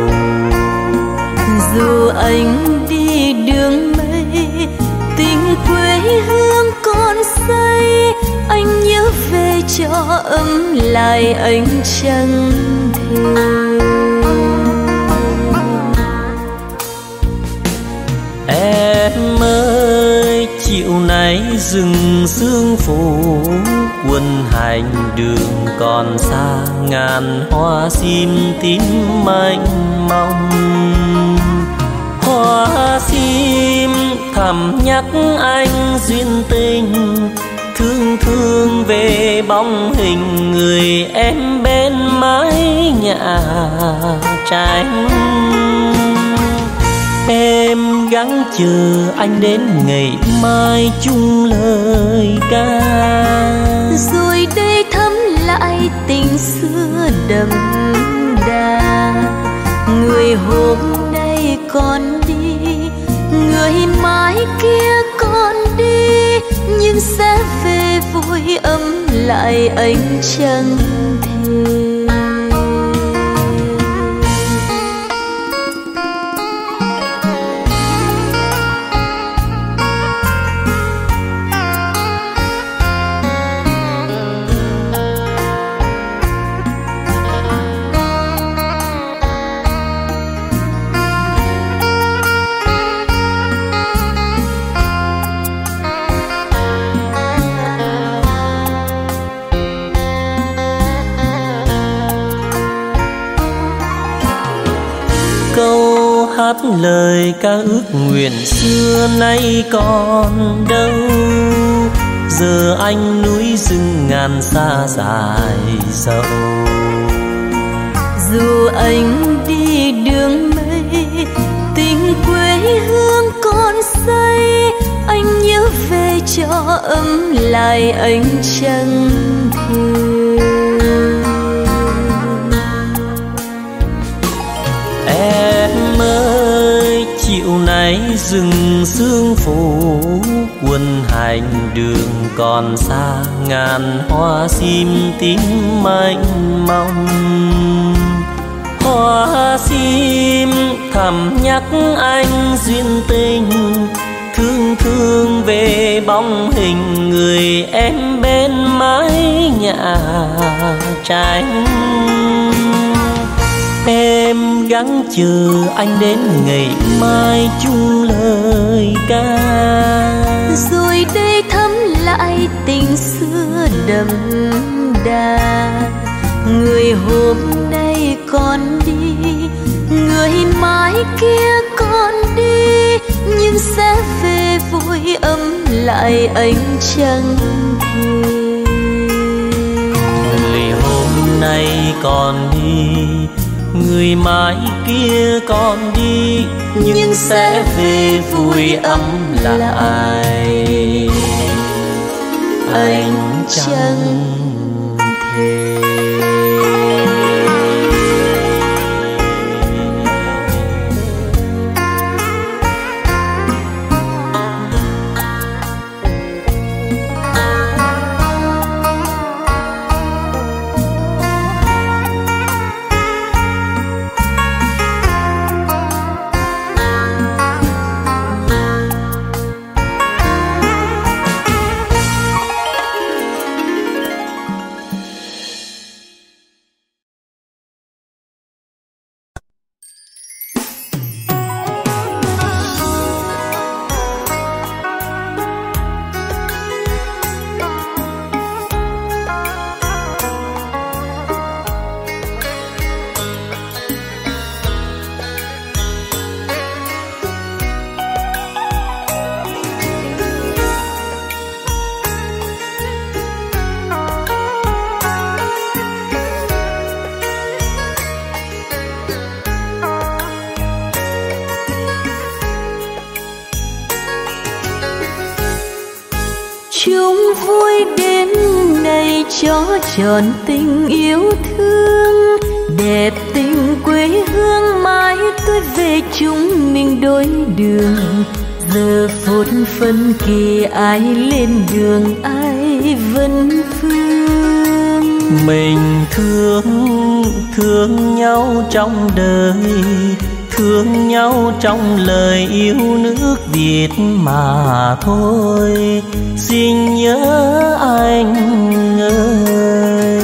Dù anh đi đường mây, tình quê hương còn say, anh nhớ về cho ấm lại ánh trăng thề. Em ơi, chiều nay rừng sương phủ, quân hành đường còn xa, ngàn hoa sim tím mênh mông. Hoa sim thầm nhắc anh duyên tình, thương thương về bóng hình người em bên mái nhà tranh. Em gắng chờ anh đến ngày mai chung lời ca, rồi đây thắm lại tình xưa đậm đà. Người hôm nay còn đi, người mai kia còn đi, nhưng sẽ về vui ấm lại ánh trăng thề. Câu hát lời ca ước nguyện xưa nay còn đâu. Giờ anh núi rừng ngàn xa dài sâu. Dù anh đi đường mây, tình quê hương còn say, anh nhớ về cho ấm lại ánh trăng thề. Em ơi, chiều nay rừng sương phủ, quân hành đường còn xa, ngàn hoa sim tím mênh mông. Hoa sim thầm nhắc anh duyên tình, thương thương về bóng hình người em bên mái nhà tranh. Em gắng chờ anh đến ngày mai chung lời ca, rồi đây thắm lại tình xưa đậm đà. Người hôm nay còn đi, người mai kia còn đi, nhưng sẽ về vui ấm lại ánh trăng thề. Người hôm nay còn đi, người mai kia còn đi, nhưng sẽ về vui ấm lại ánh trăng thề. chung vui đêm nay cho tròn tình yêu thương, đẹp tình quê hương mãi tôi về chúng mình đôi đường, giờ phút phân kỳ ai lên đường ai vẫn phương. Mình thương nhau trong đời, thương nhau trong lời yêu nước Việt mà thôi. Xin nhớ anh ơi.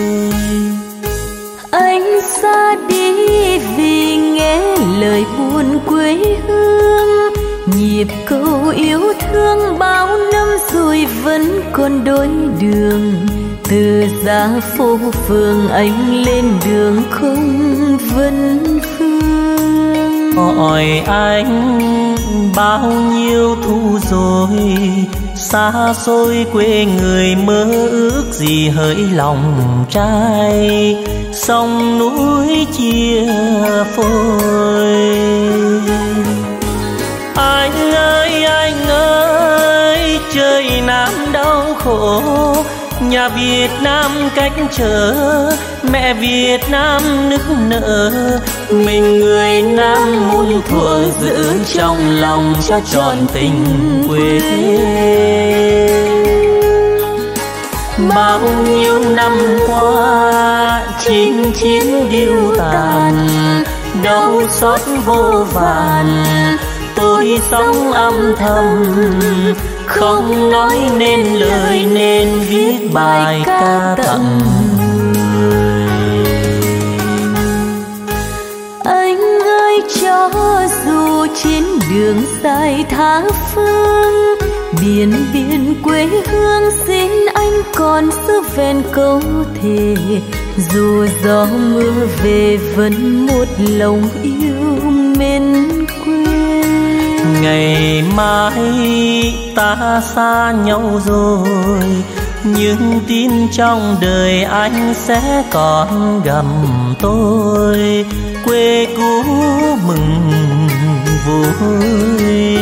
Anh xa đi vì nghe lời buồn quê hương, nhịp câu yêu thương bao năm rồi vẫn còn đôi đường. Từ ra phố phường anh lên đường không vấn phương. Hỏi anh bao nhiêu thu rồi, xa xôi quê người mơ ước gì hỡi lòng trai, sông núi chia phôi. Anh ơi trời Nam đau khổ, nhà Việt Nam cách trở, mẹ Việt Nam nức nở. Mình người Nam muôn thuở giữ trong lòng cho trọn tình quê. Bao nhiêu năm qua chinh chiến điêu tàn, đau xót vô vàn. Tôi sống âm thầm không nói nên lời, nên viết bài ca tặng người. Anh ơi cho dù trên đường dài tha phương, biển biển quê hương xin anh còn giữ vẹn câu thề. Dù gió mưa về vẫn một lòng yêu mến quê. Ngày mai ta xa nhau rồi, nhưng tin trong đời anh sẽ còn gặp tôi. Quê cũ mừng vui.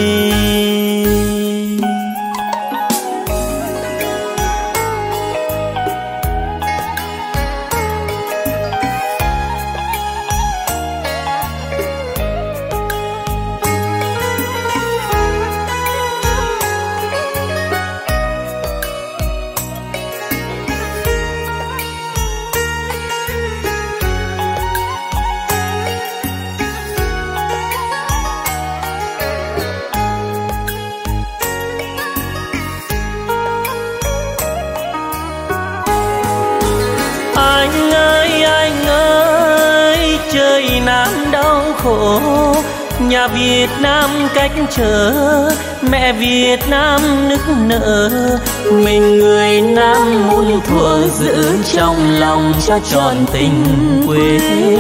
Khổ, nhà Việt Nam cách trở, mẹ Việt Nam nức nở. Mình người Nam muôn thuở giữ trong lòng cho trọn tình quê.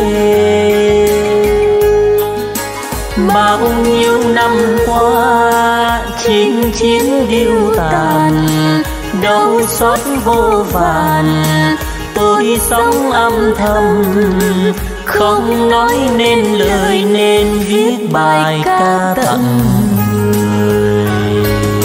Bao nhiêu năm qua chinh chiến điêu tàn, đau xót vô vàn. Tôi sống âm thầm không nói nên lời, nên viết bài ca tặng người.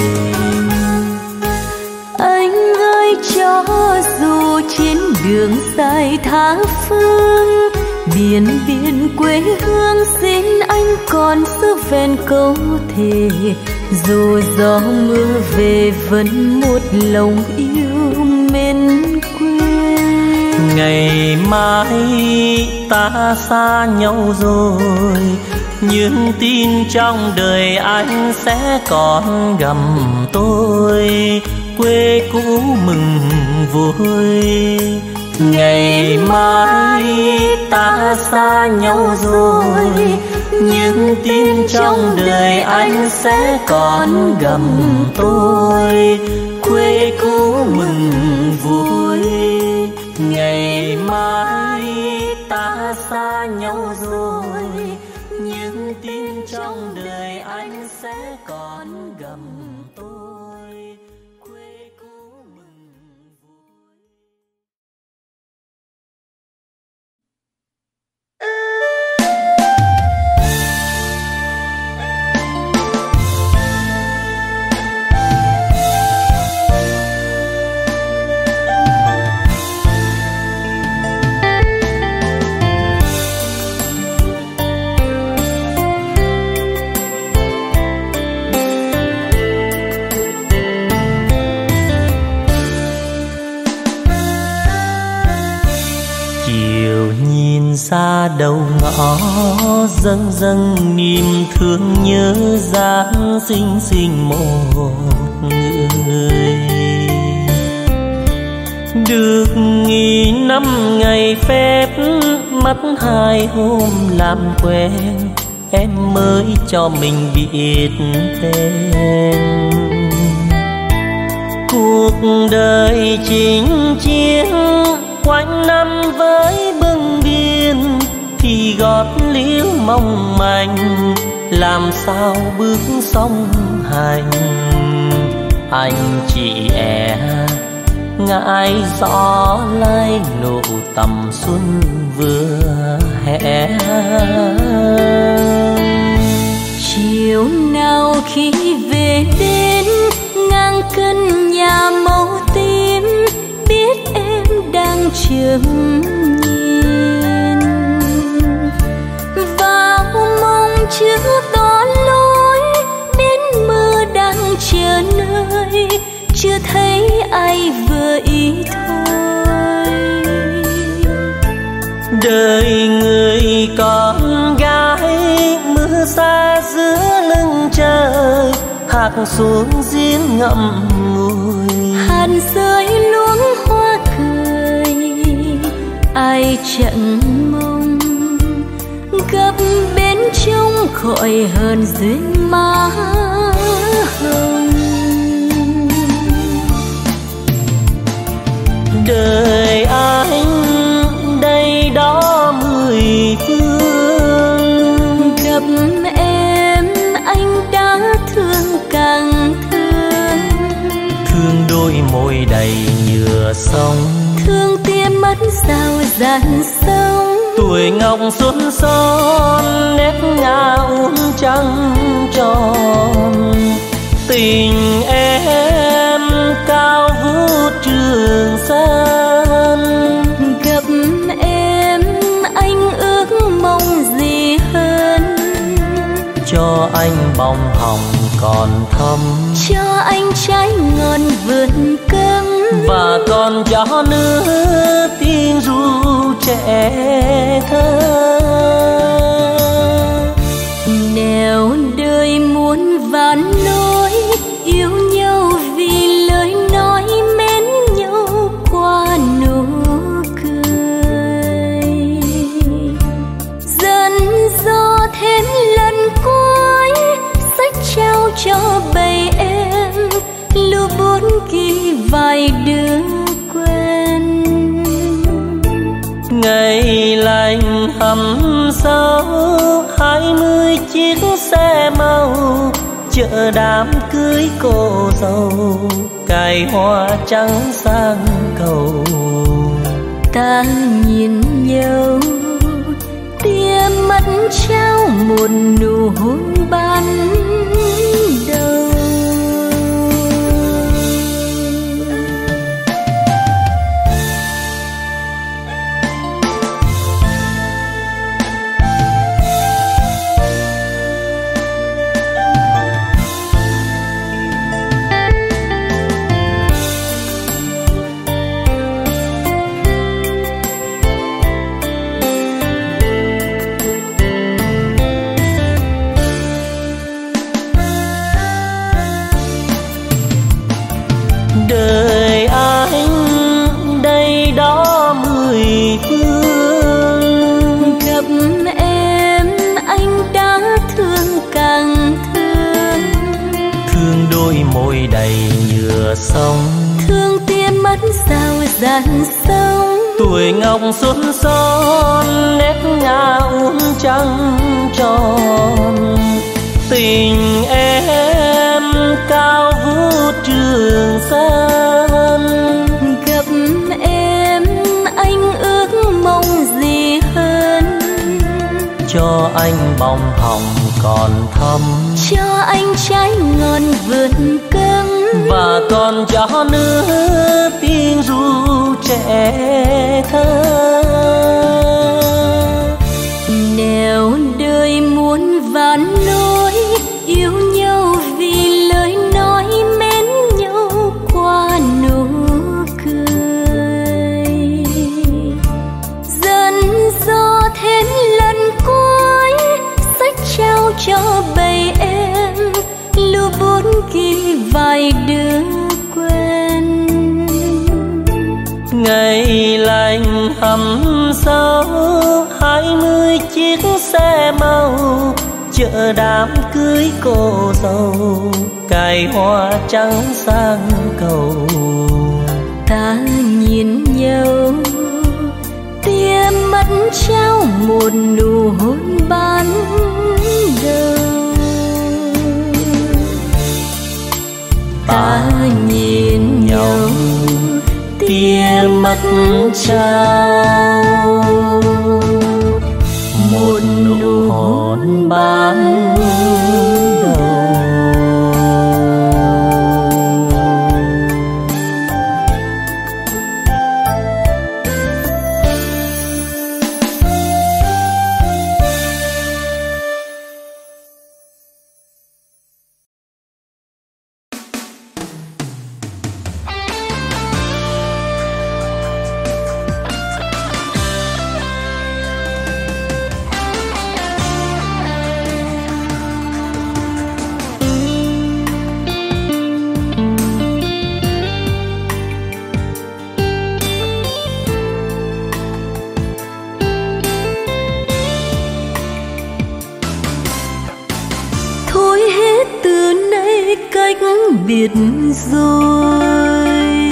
Anh ơi cho dù trên đường dài tha phương, biển biển quê hương xin anh còn giữ vẹn câu thề. Dù gió mưa về vẫn một lòng yêu mến quê. Ngày mai ta xa nhau rồi, nhưng tin trong đời anh sẽ còn gặp tôi. Quê cũ mừng vui. Ngày mai ta xa nhau rồi, nhưng tin trong đời anh sẽ còn gặp tôi. Quê cũ mừng vui. Ngày mai ta xa nhau rồi, nhưng tin trong đời anh sẽ còn gặp tôi. Quê cũ mừng vui. xa đầu ngõ dâng dâng niềm thương nhớ dáng xinh xinh một người. Được nghỉ 5 ngày phép mất 2 hôm làm quen, em mới cho mình biết tên. Cuộc đời chinh chiến quanh năm với bưng biên, thì gót liễu mong manh làm sao bước song hành. Anh chị ngại gió lay nụ tầm xuân vừa hè. Chiều nào khi về đến ngang căn nhà màu tím, biết em đang chớm nhìn vào mong chữ tỏ lối, biết mưa đang chờ nơi, chưa thấy ai vừa ý thôi. Đời người con gái mưa xa giữa lưng trời, hạt xuống giếng ngậm ngùi. Hạt rơi luống hoa cười, ai chẳng mong gấp bên trong khỏi hơn dưới má hồng. Đời anh đây đó 10 phương, gặp em anh đã thương càng thương. Thương đôi môi đầy nhựa sông, thương tia mắt sao dàn sông. Tuổi ngọc xuân son nét ngà uốn trăng tròn, tình em cao vút Trường Sơn. Gặp em anh ước mong gì hơn, cho anh bông hồng còn thắm, cho anh trái ngon vườn cấm, và còn cho nữa tiếng ru trẻ thơ. Nẻo đời muôn vàn lối, yêu nhau vì lời nói, mến nhau qua nụ cười. Dần dò thêm lần cuối, sách trao cho bầy em, lưu bốn ghi vài đứa quen. Ngày lành hầm sâu 20 chiếc xe màu, chợ đám cưới cô dâu, cài hoa trắng sang cầu. Ta nhìn nhau tia mắt trao một nụ hôn ban đầu. Đời anh đây đó 10 phương, gặp em anh đã thương càng thương. thương đôi môi đầy nhựa sông, thương tia mắt sao dàn sông. tuổi ngọc xuân son nét ngà uốn trăng tròn, tình em cao vút Trường Sơn. Gặp em anh ước mong gì hơn, cho anh bông hồng còn thắm, cho anh trái ngon vườn cấm, và còn cho nữa tiếng ru trẻ thơ. Nẻo đời muôn vàn lối, yêu nhau vì lời nói, mến nhau qua nụ cười. Dần dò hai đứa quen. Ngày lành hầm sâu 20 chiếc xe màu chợ đám cưới cô dâu, cài hoa trắng sang cầu. Ta nhìn nhau tia mắt trao một nụ hôn ban đầu. Ta nhìn nhau tia mắt trao một nụ hôn ban đầu. Biệt rồi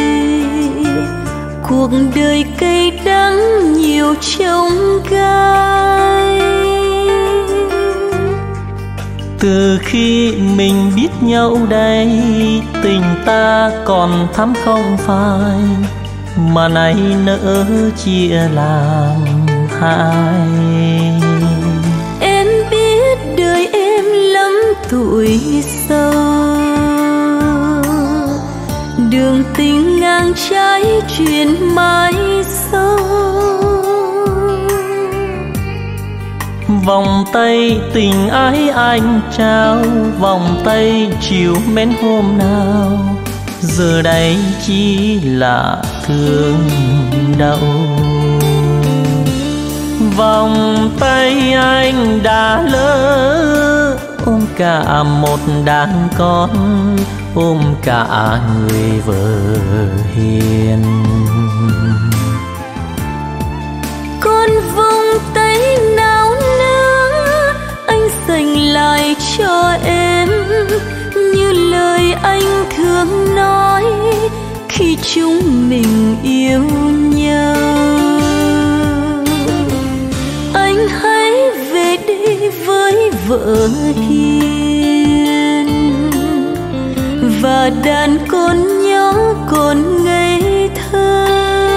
cuộc đời cay đắng nhiều trông gai. Từ khi mình biết nhau đây, tình ta còn thắm không phai, mà nay nỡ chia làm hai. Em biết đời em lắm tuổi sâu, đường tình ngang trái chuyện mãi sâu. Vòng tay tình ái anh trao, vòng tay chiều mến hôm nào, giờ đây chỉ là thương đau. Vòng tay anh đã lỡ ôm cả một đàn con, ôm cả người vợ hiền. Con vòng tay nào nữa anh dành lại cho em, như lời anh thường nói khi chúng mình yêu nhau. Anh hãy về đi với vợ hiền và đàn con nhỏ còn ngây thơ.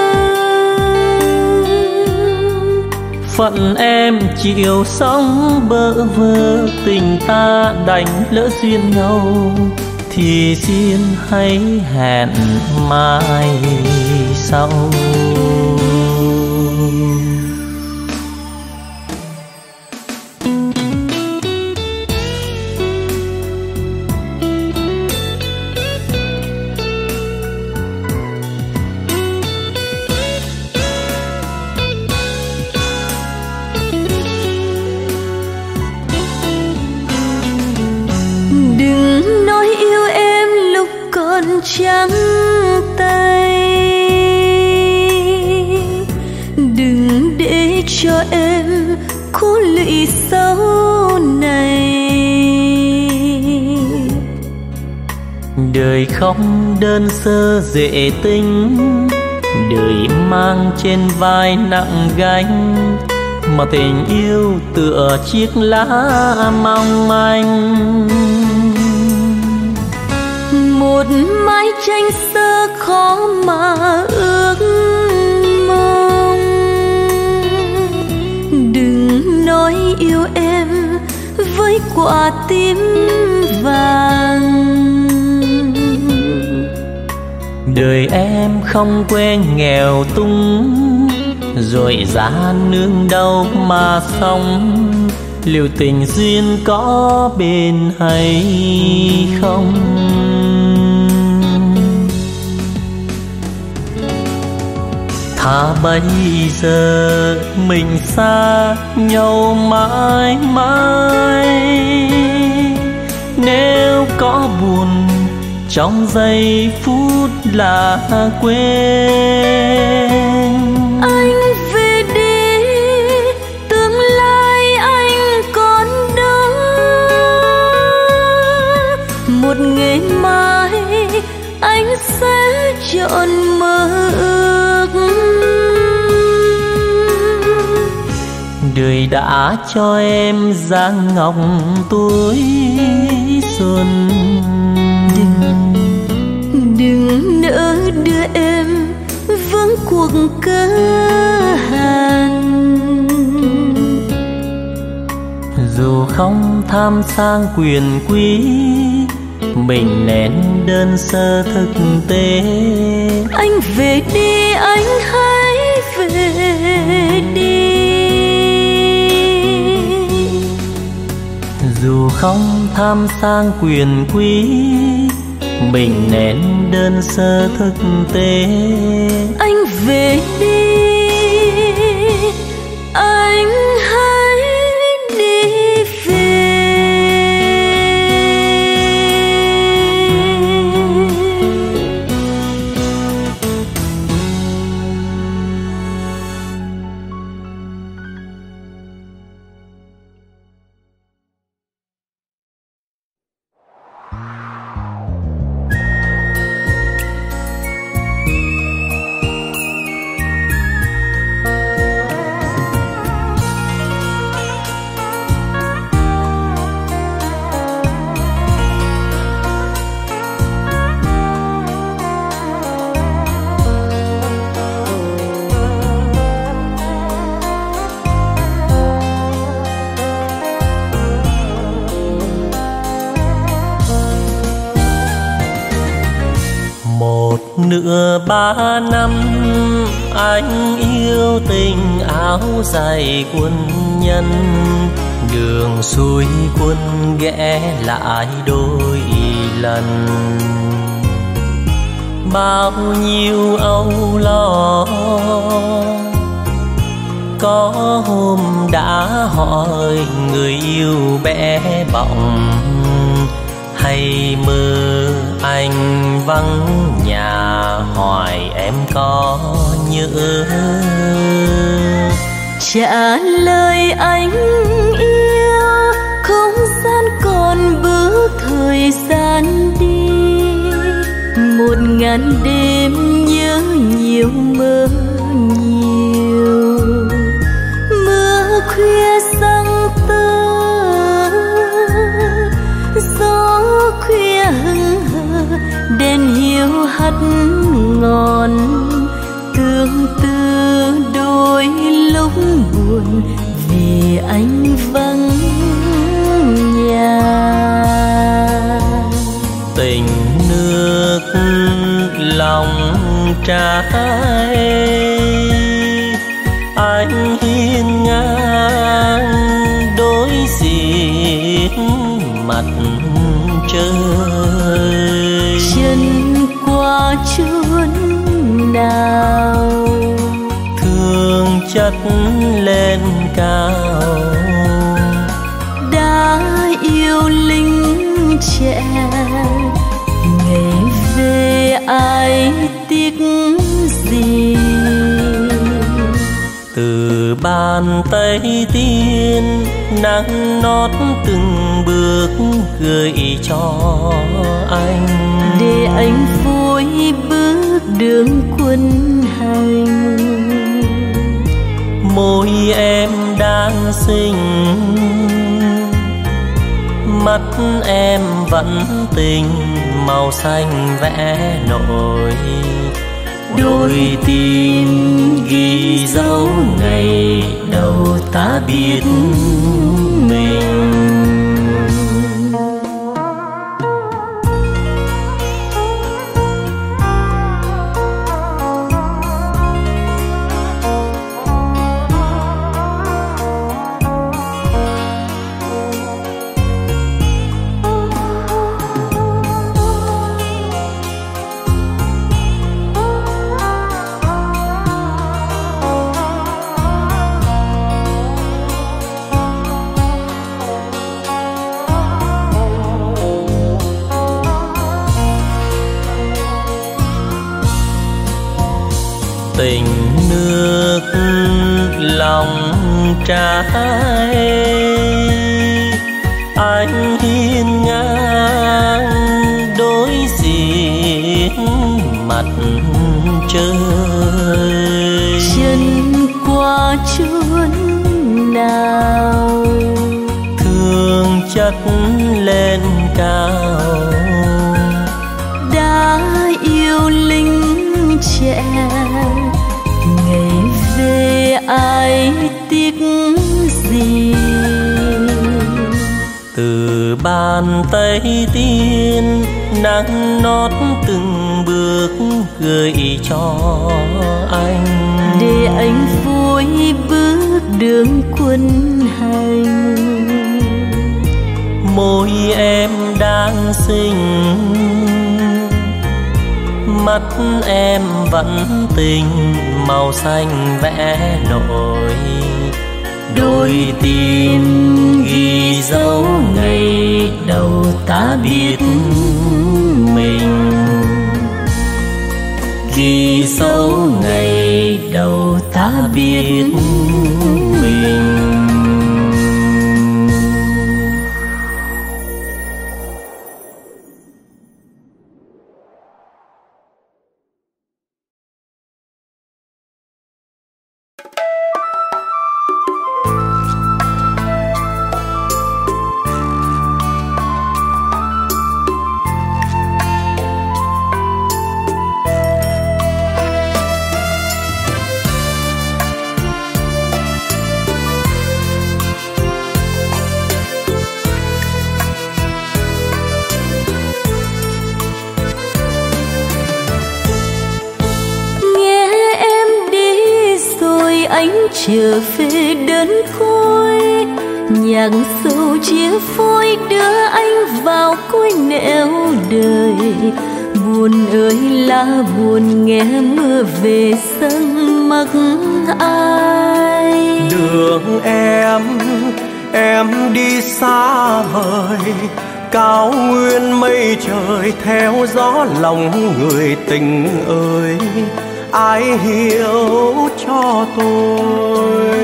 Phận em chịu sống bơ vơ, tình ta đành lỡ duyên nhau, thì xin hãy hẹn mai sau. Trắng tay, đừng để cho em cố lụy sau này. Đời không đơn sơ dễ tính, đời mang trên vai nặng gánh, mà tình yêu tựa chiếc lá mong manh. Một mái tranh xưa khó mà ước mong, đừng nói yêu em với quả tím vàng. Đời em không quen nghèo túng, rồi giá nương đâu mà sống. Liệu tình duyên có bền hay không? Thà bây giờ mình xa nhau mãi mãi, nếu có buồn trong giây phút là quên. Anh về đi, tương lai anh còn đó. Một ngày mai anh sẽ chọn mơ ước. Đời đã cho em dáng ngọc tuổi xuân. Đừng nỡ đưa em vướng cuộc cơ hàn. Dù không tham sang quyền quý, mình nén đơn sơ thực tế. Anh về đi, anh hãy về đi. Dù không tham sang quyền quý, mình nén đơn sơ thực tế. Anh về đi, anh hãy đi về. Nửa 3 năm anh yêu tình áo dài quân nhân, đường xuôi quân ghé lại đôi lần. Bao nhiêu âu lo, có hôm đã hỏi người yêu bé bỏng, hay mơ anh vắng nhà hỏi em có nhớ. Trả lời anh yêu, không gian còn bước thời gian đi. 1000 đêm nhớ nhiều mơ nhiều, mưa khuya giăng tơ, gió khuya hững hờ, đèn hiu hắt ngọn. Tương tư đôi lúc buồn vì anh vắng nhà. Tình nước lòng trái, anh hiên ngang đối diện mặt trời. Chân qua chốn nào, thương chất lên cao, đã yêu linh trẻ. Ngày về ai tiếc gì, từ bàn tay tiên nắng nót từng bước gửi cho anh, để anh vui bước đường quân hành. Môi em đang xinh, mắt em vẫn tình, màu xanh vẽ nổi. Đôi tim ghi dấu ngày đầu ta biết mình. tình nước lòng trái, anh hiên ngang đối diện mặt trời. Chân qua chốn nào thương chất lên cao, đã yêu linh trẻ ngày về ai tiếc gì. Từ bàn tay tiên nắng nót từng bước gửi cho anh, để anh vui bước đường quân hành. Môi em đang xinh, mắt em vẫn tình màu xanh vẽ nổi. Đôi tim ghi dấu ngày đầu ta biết mình, ghi dấu ngày đầu ta biết mình. Trở về đơn côi, nhạc sâu chia phôi đưa anh vào cõi nẻo đời. Buồn ơi lá buồn nghe mưa về sân mặc ai. Đường em đi xa vời, cao nguyên mây trời theo gió lòng người tình ơi. Ai hiểu cho tôi.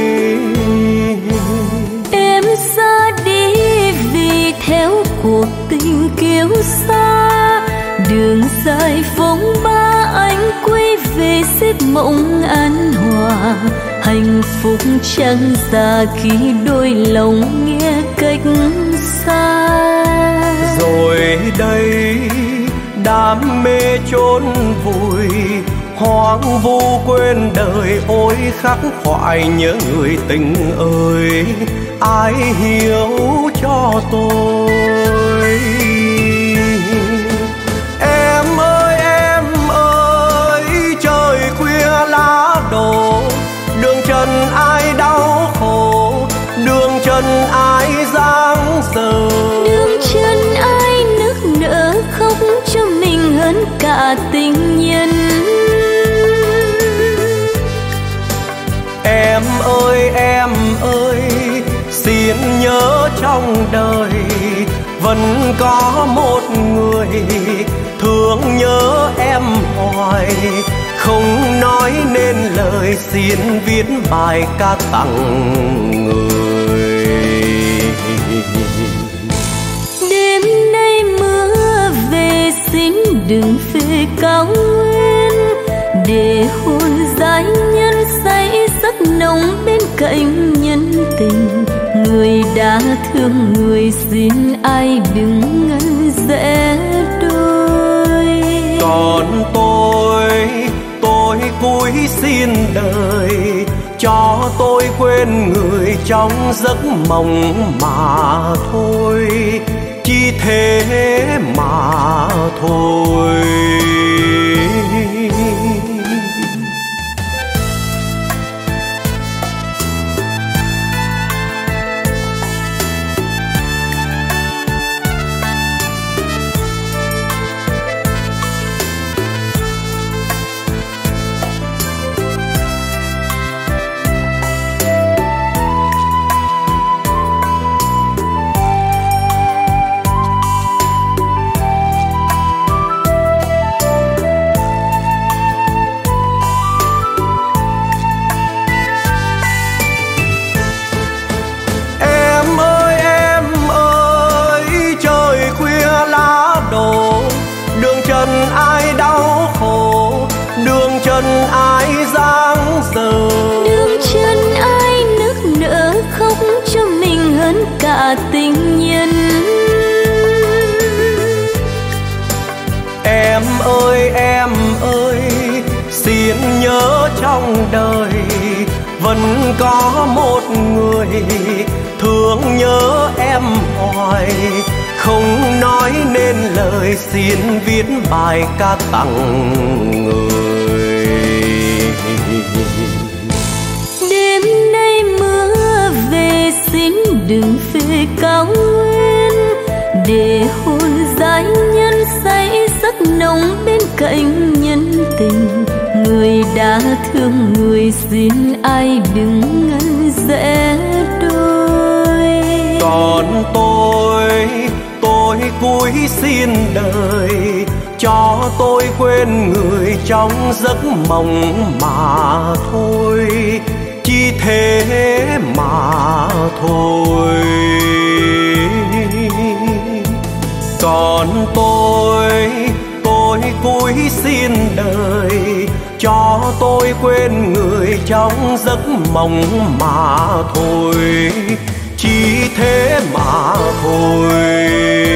Em ra đi vì theo cuộc tình kiêu xa, đường dài phong ba anh quay về giấc mộng an hòa. Hạnh phúc chẳng xa khi đôi lòng nghe cách xa. Rồi đây đam mê chốn vùi, hoang vu quên đời ôi khắc khoải nhớ người tình ơi. Ai hiểu cho tôi. Em ơi trời khuya lá đổ, đường trần ai đau khổ, đường trần ai giang dở, đường trần ai nức nở khóc cho mình hơn cả tình nhân. Em ơi xin nhớ trong đời vẫn có một người thương nhớ em hoài. Không nói nên lời xin viết bài ca tặng người. Đêm nay mưa về xin đừng về cao nguyên, để hồn giai nhân say giấc nồng bên cạnh nhân tình. Người đã thương người xin ai đừng ngăn rẽ đôi. Còn tôi cúi xin đời, cho tôi quên người trong giấc mộng mà thôi, chỉ thế mà thôi. trần ai đau khổ, đường trần ai dang dở, đường trần ai nức nở khóc cho mình hơn cả tình nhân. Em ơi, xin nhớ trong đời vẫn có một người thương nhớ em hoài, không nói nên lời xin viết bài ca tặng người. Đêm nay mưa về xin đừng về cao nguyên, để hồn giai nhân say giấc nồng bên cạnh nhân tình. Người đã thương người xin ai đừng ngăn rẽ đôi. Còn tôi cúi xin đời, cho tôi quên người trong giấc mộng mà thôi, chỉ thế mà thôi. Còn tôi cúi xin đời, cho tôi quên người trong giấc mộng mà thôi, chỉ thế mà thôi.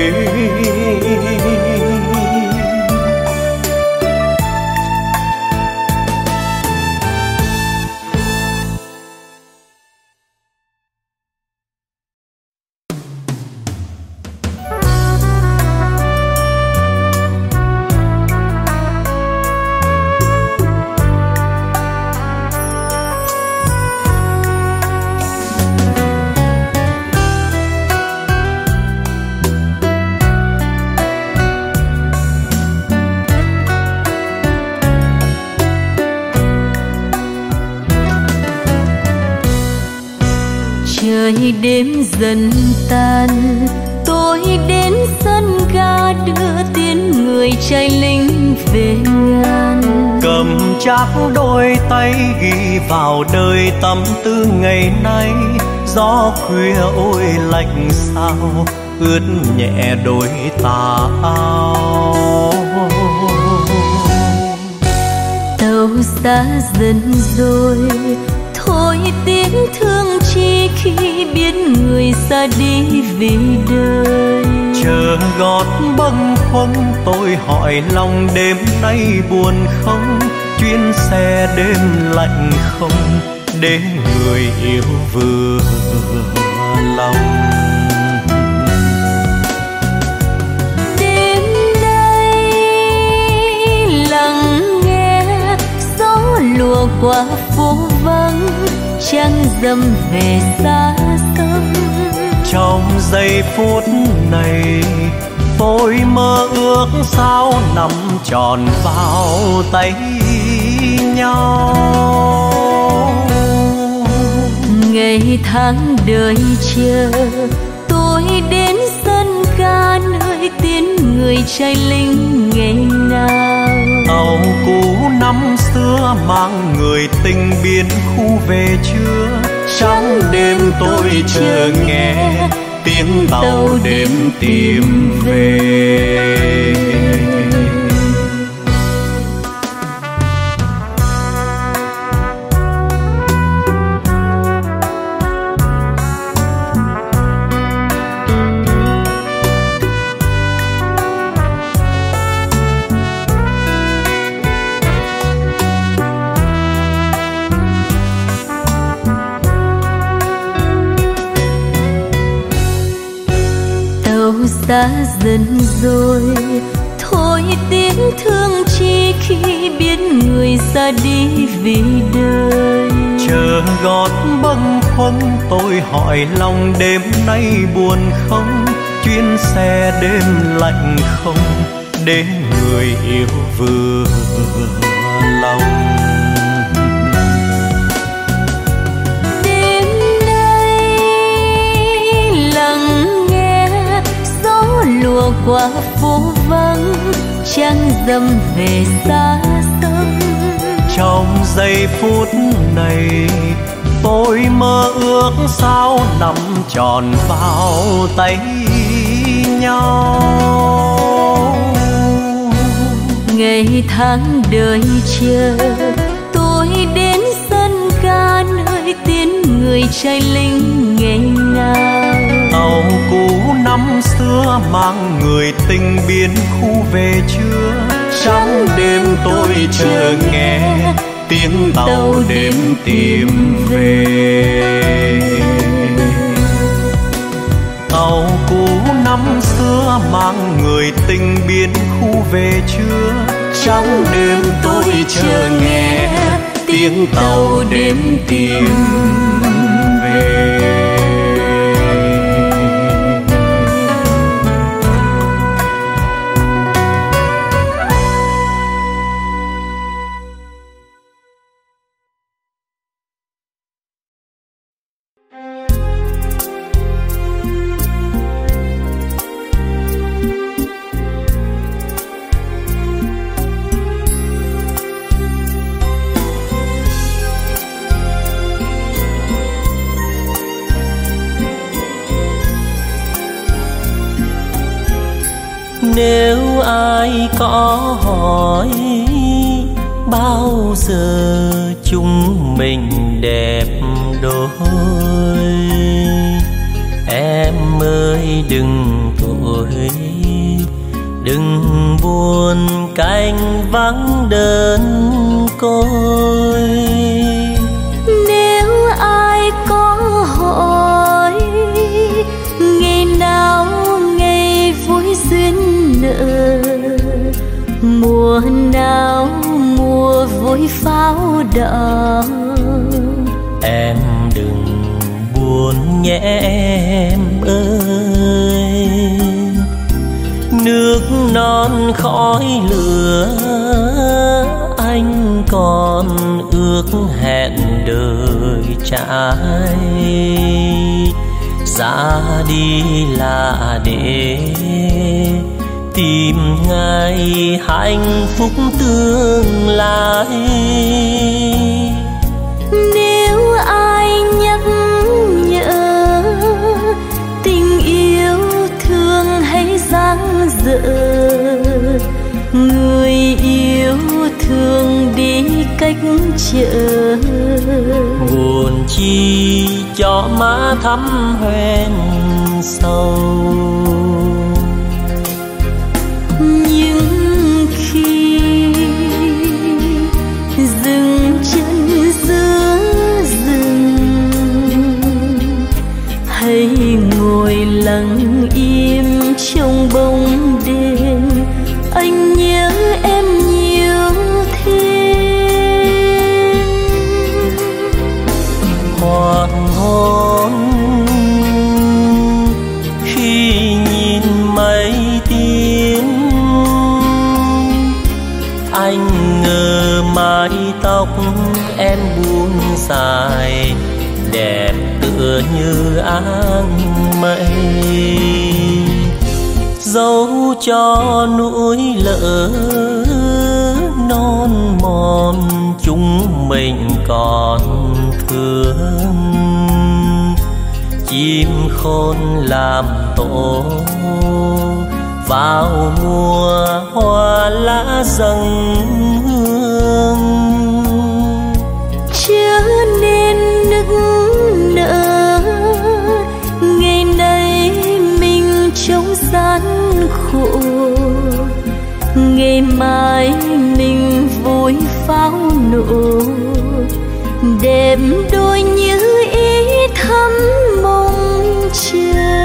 Trời đêm dần tan, tôi đến sân ga đưa tiến người trai lính về ngàn. Cầm chắc đôi tay ghi vào đời tâm tư ngày nay, gió khuya ôi lạnh sao ướt nhẹ đôi tà áo. Tàu xa dần rồi, thôi tiếng thương chi khi biết người xa đi vì đời. Chờ gót bâng khuâng tôi hỏi lòng đêm nay buồn không, chuyến xe đêm lạnh không để người yêu vừa lòng. Đêm nay lặng nghe gió lùa qua phố vắng, trăng dầm về xa xăm. Trong giây phút này tôi mơ ước sao nằm tròn vào tay nhau. Ngày tháng đợi chờ tôi đến sân ga nơi tiến người trai lính ngày nào. Tàu cũ năm xưa mang người tình biến khu về chưa, trong đêm tôi chờ nghe tiếng tàu đêm tìm về. Xa dần rồi, thôi tiếng thương chi khi biết người xa đi vì đời. Chờ gót bâng khuâng tôi hỏi lòng đêm nay buồn không, chuyến xe đêm lạnh không để người yêu vừa lòng. Lùa qua phố vắng, trăng dầm về xa xăm. Trong giây phút này tôi mơ ước sao nằm tròn vào tay nhau. tháng đợi chờ, tôi đến sân ga nơi tiếng người trai lính nghề ngào. Tàu cũ năm xưa mang người tình biến khu về chưa, trong đêm tôi chờ nghe tiếng tàu đêm tìm về. Tàu cũ năm xưa mang người tình biến khu về chưa, trong đêm tôi chờ nghe tiếng tàu đêm tìm về. Nếu ai có hỏi bao giờ chúng mình đẹp đôi, em ơi đừng vội, đừng buồn canh vắng đơn côi. Nếu ai có hỏi ngày nào ngày vui duyên nợ, mùa nào mùa vui pháo đỏ, em đừng buồn nhé em ơi. Nước non khói lửa anh còn ước hẹn đời trai, ra đi là để tìm ngày hạnh phúc tương lai. Nếu ai nhắc nhở tình yêu thương hãy dang dở, người yêu thương đi cách trở, buồn chi cho má thắm hoen sâu. Nhưng khi dừng chân giữa rừng, hãy ngồi lặng im trong bóng đêm, anh nhớ em nhiều thêm. Hoàng hôn khi nhìn mây tím, anh ngờ mái tóc em buông dài, đẹp tựa như áng mây, dấu cho núi lỡ non mòn chúng mình còn thương. Chim khôn làm tổ vào mùa hoa lá dâng hương, chớ nên nức nở ngày nay mình trong gian khổ, ngày mai mình vui pháo nổ, đẹp đôi như ý thắm mong chờ.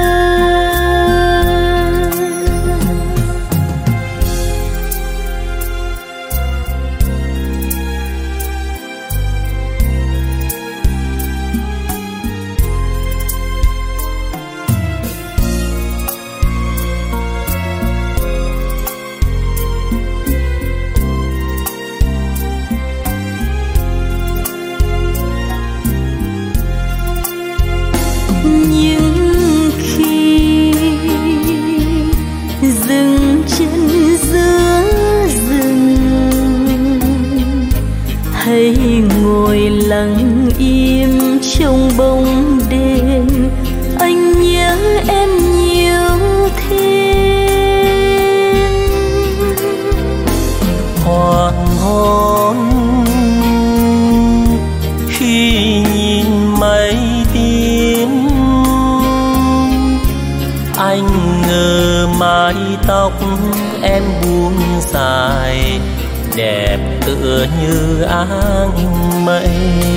em buông dài, đẹp tựa như áng mây.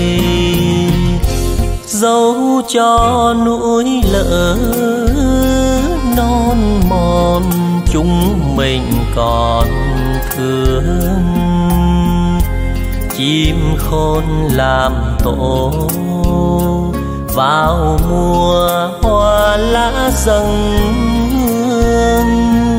Dẫu cho núi lỡ non mòn, chúng mình còn thương. Chim khôn làm tổ vào mùa hoa lá dâng hương.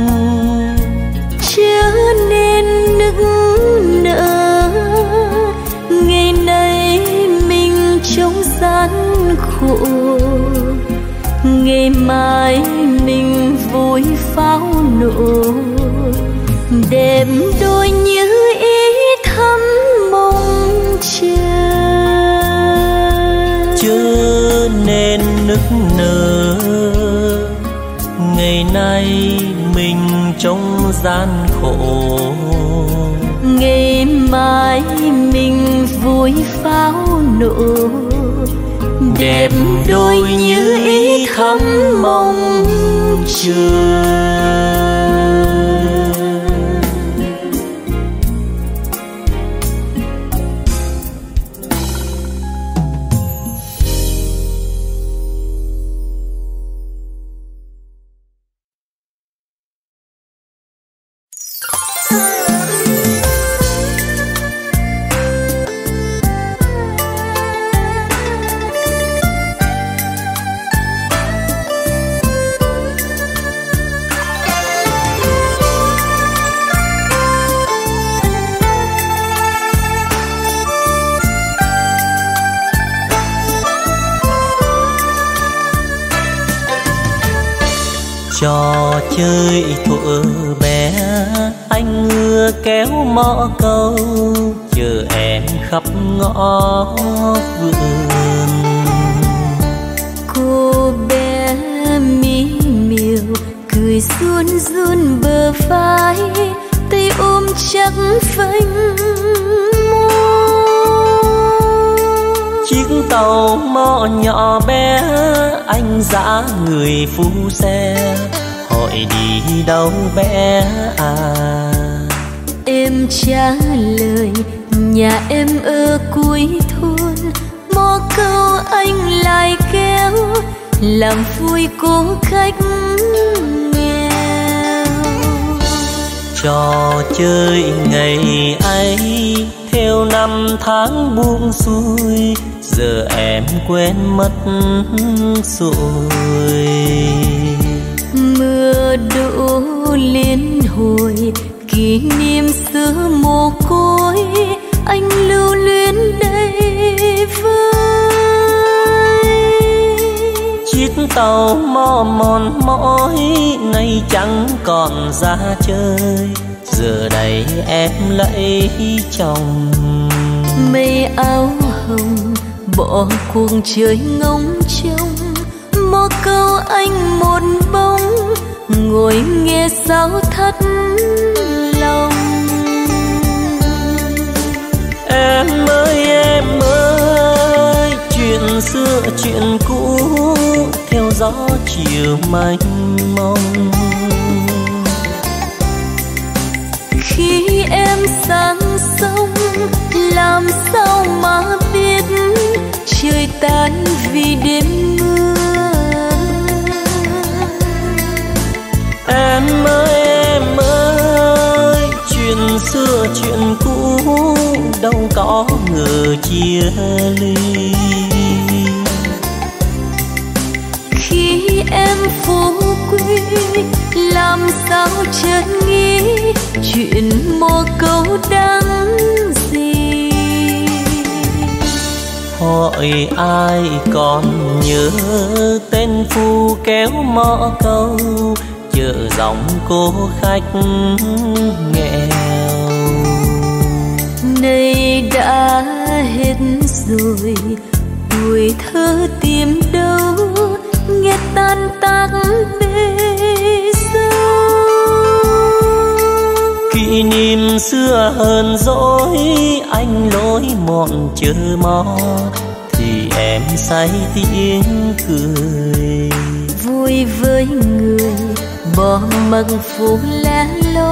Chớ nên nức nở, ngày nay mình trong gian khổ, ngày mai mình vui pháo nổ. Đẹp đôi như ý thắm mong chờ, chớ nên nức nở, ngày nay mình trong gian khổ, ngày mai mình vui pháo nổ. Đẹp đôi như ý thắm mong chờ. Trò chơi thuở bé anh ưa kéo mõ câu, chờ em khắp ngõ vườn. Cô bé mỹ miều cười run run bờ vai, tay ôm chắc phanh môi. Chiếc tàu mõ nhỏ bé anh dã người phu xe, hỏi đi đâu bé à. Em trả lời nhà em ở cuối thôn, mõ câu anh lại kéo làm vui cô khách nghèo. Trò chơi ngày ấy theo năm tháng buông xuôi, giờ em quên mất rồi. Mưa đổ liên hồi kỷ niệm xưa mồ côi, anh lưu luyến đây với. Chiếc tàu mò mòn mỏi nay chẳng còn ra chơi, giờ đây em lấy chồng. Mây áo hồng bỏ cuộc trời ngóng trông, mõ câu anh một bóng ngồi nghe sao thắt lòng. Em ơi chuyện xưa chuyện cũ theo gió chiều mênh mông. Khi em sang sông làm sao mà biết trời tan vì đêm mưa. Em ơi chuyện xưa chuyện cũ đâu có ngờ chia ly. Khi em phú quý làm sao chợt nghĩ chuyện mồ câu đáng gì. Hỏi ai còn nhớ tên phu kéo mõ câu, chợ dòng cô khách nghèo. Nay đã hết rồi tuổi thơ tìm đâu, nghe tan tác bê dâu. Kỷ niệm xưa hờn dỗi anh lối mòn chờ mò, thì em say tiếng cười. Vui với người bỏ mặc phố lá lối,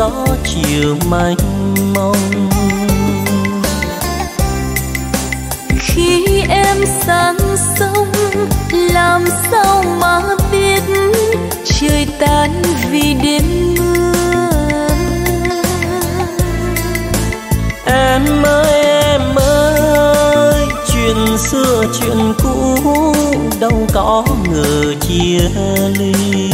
gió chiều mênh mông. Khi em sang sông làm sao mà biết trời tan vì đêm mưa. Em ơi, chuyện xưa chuyện cũ đâu có ngờ chia ly.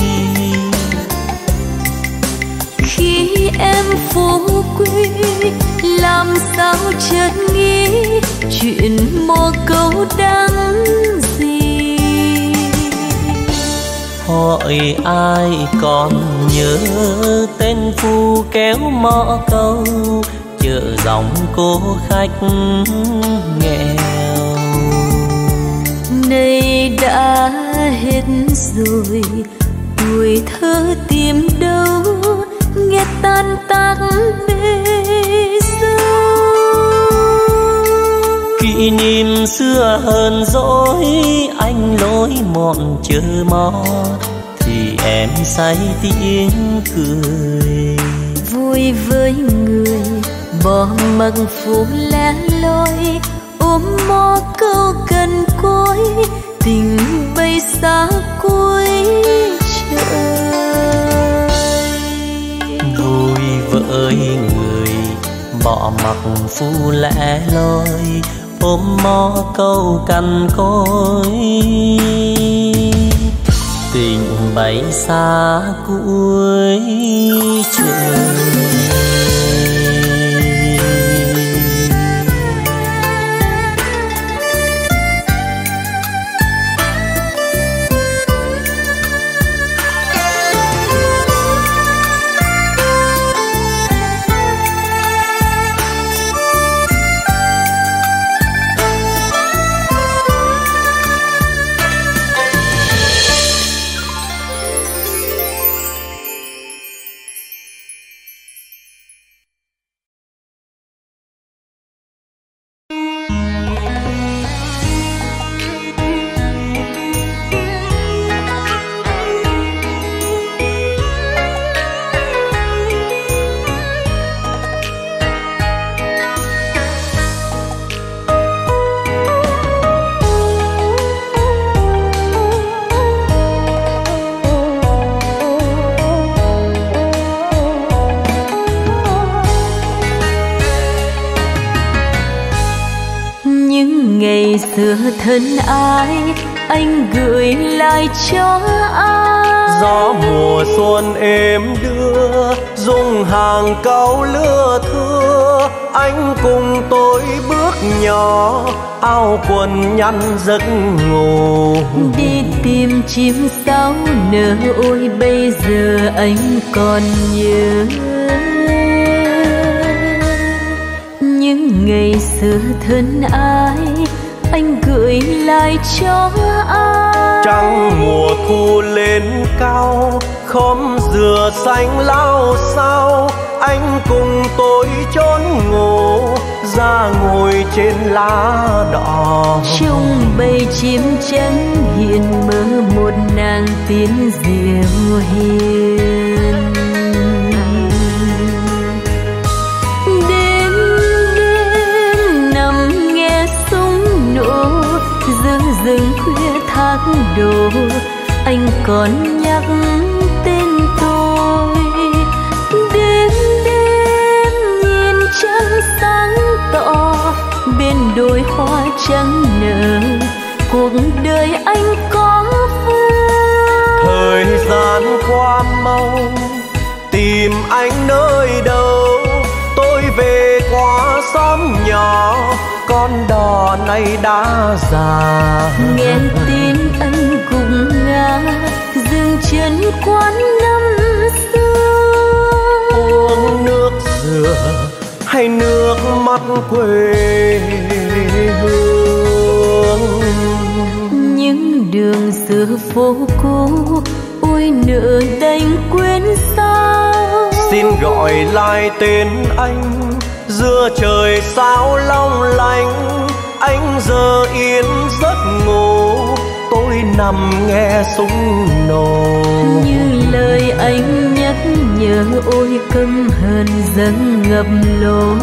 Khi em phú quý làm sao chợt nghĩ chuyện mò câu đắng gì. Hỏi ai còn nhớ tên phu kéo mõ câu chợ dòng cô khách nghèo. Nay đã hết rồi tuổi thơ tìm đâu nghe tan tác bê dâu. Kỷ niệm xưa hờn dỗi anh lối mòn chờ mò thì em say tiếng cười. Vui với người bỏ mặc phố lẻ loi ôm mò câu cần cối tình bay xa cuối trời. Vui với người bỏ mặc phu lẻ loi ôm mò câu cằn cối tình bay xa cuối trời. Ngày xưa thân ai anh gửi lại cho ai. Gió mùa xuân êm đưa dùng hàng câu lưa thưa. Anh cùng tôi bước nhỏ áo quần nhăn giấc ngủ. Đi tìm chim sáo nở ôi bây giờ anh còn nhớ. Những ngày xưa thân ai anh gửi lại cho ai. Trăng mùa thu lên cao khóm dừa xanh lao sao. Anh cùng tôi trốn ngủ ra ngồi trên lá đỏ. Trong bầy chim trắng hiện mơ một nàng tiên diệu hiền. Đêm đêm nằm nghe súng nổ giữa rừng khuya thác đổ. Anh còn nhắc tên tôi. Đêm đêm nhìn trăng sáng tỏ bên đồi hoa trắng nở. Cuộc đời anh có vui. Thời gian qua mau tìm anh nơi đâu. Tôi về qua xóm nhỏ con đò này đã già. Nghe tin anh cùng ngã dừng chân quán năm xưa. Uống nước dừa hay nước mắt quê hương. Những đường xưa phố cũ ôi nỡ đành quên sao. Xin gọi lại tên anh giữa trời sao long lanh. Anh giờ yên giấc ngủ tôi nằm nghe súng nổ. Như lời anh nhắc nhở nhớ ôi căm hờn dâng ngập lối.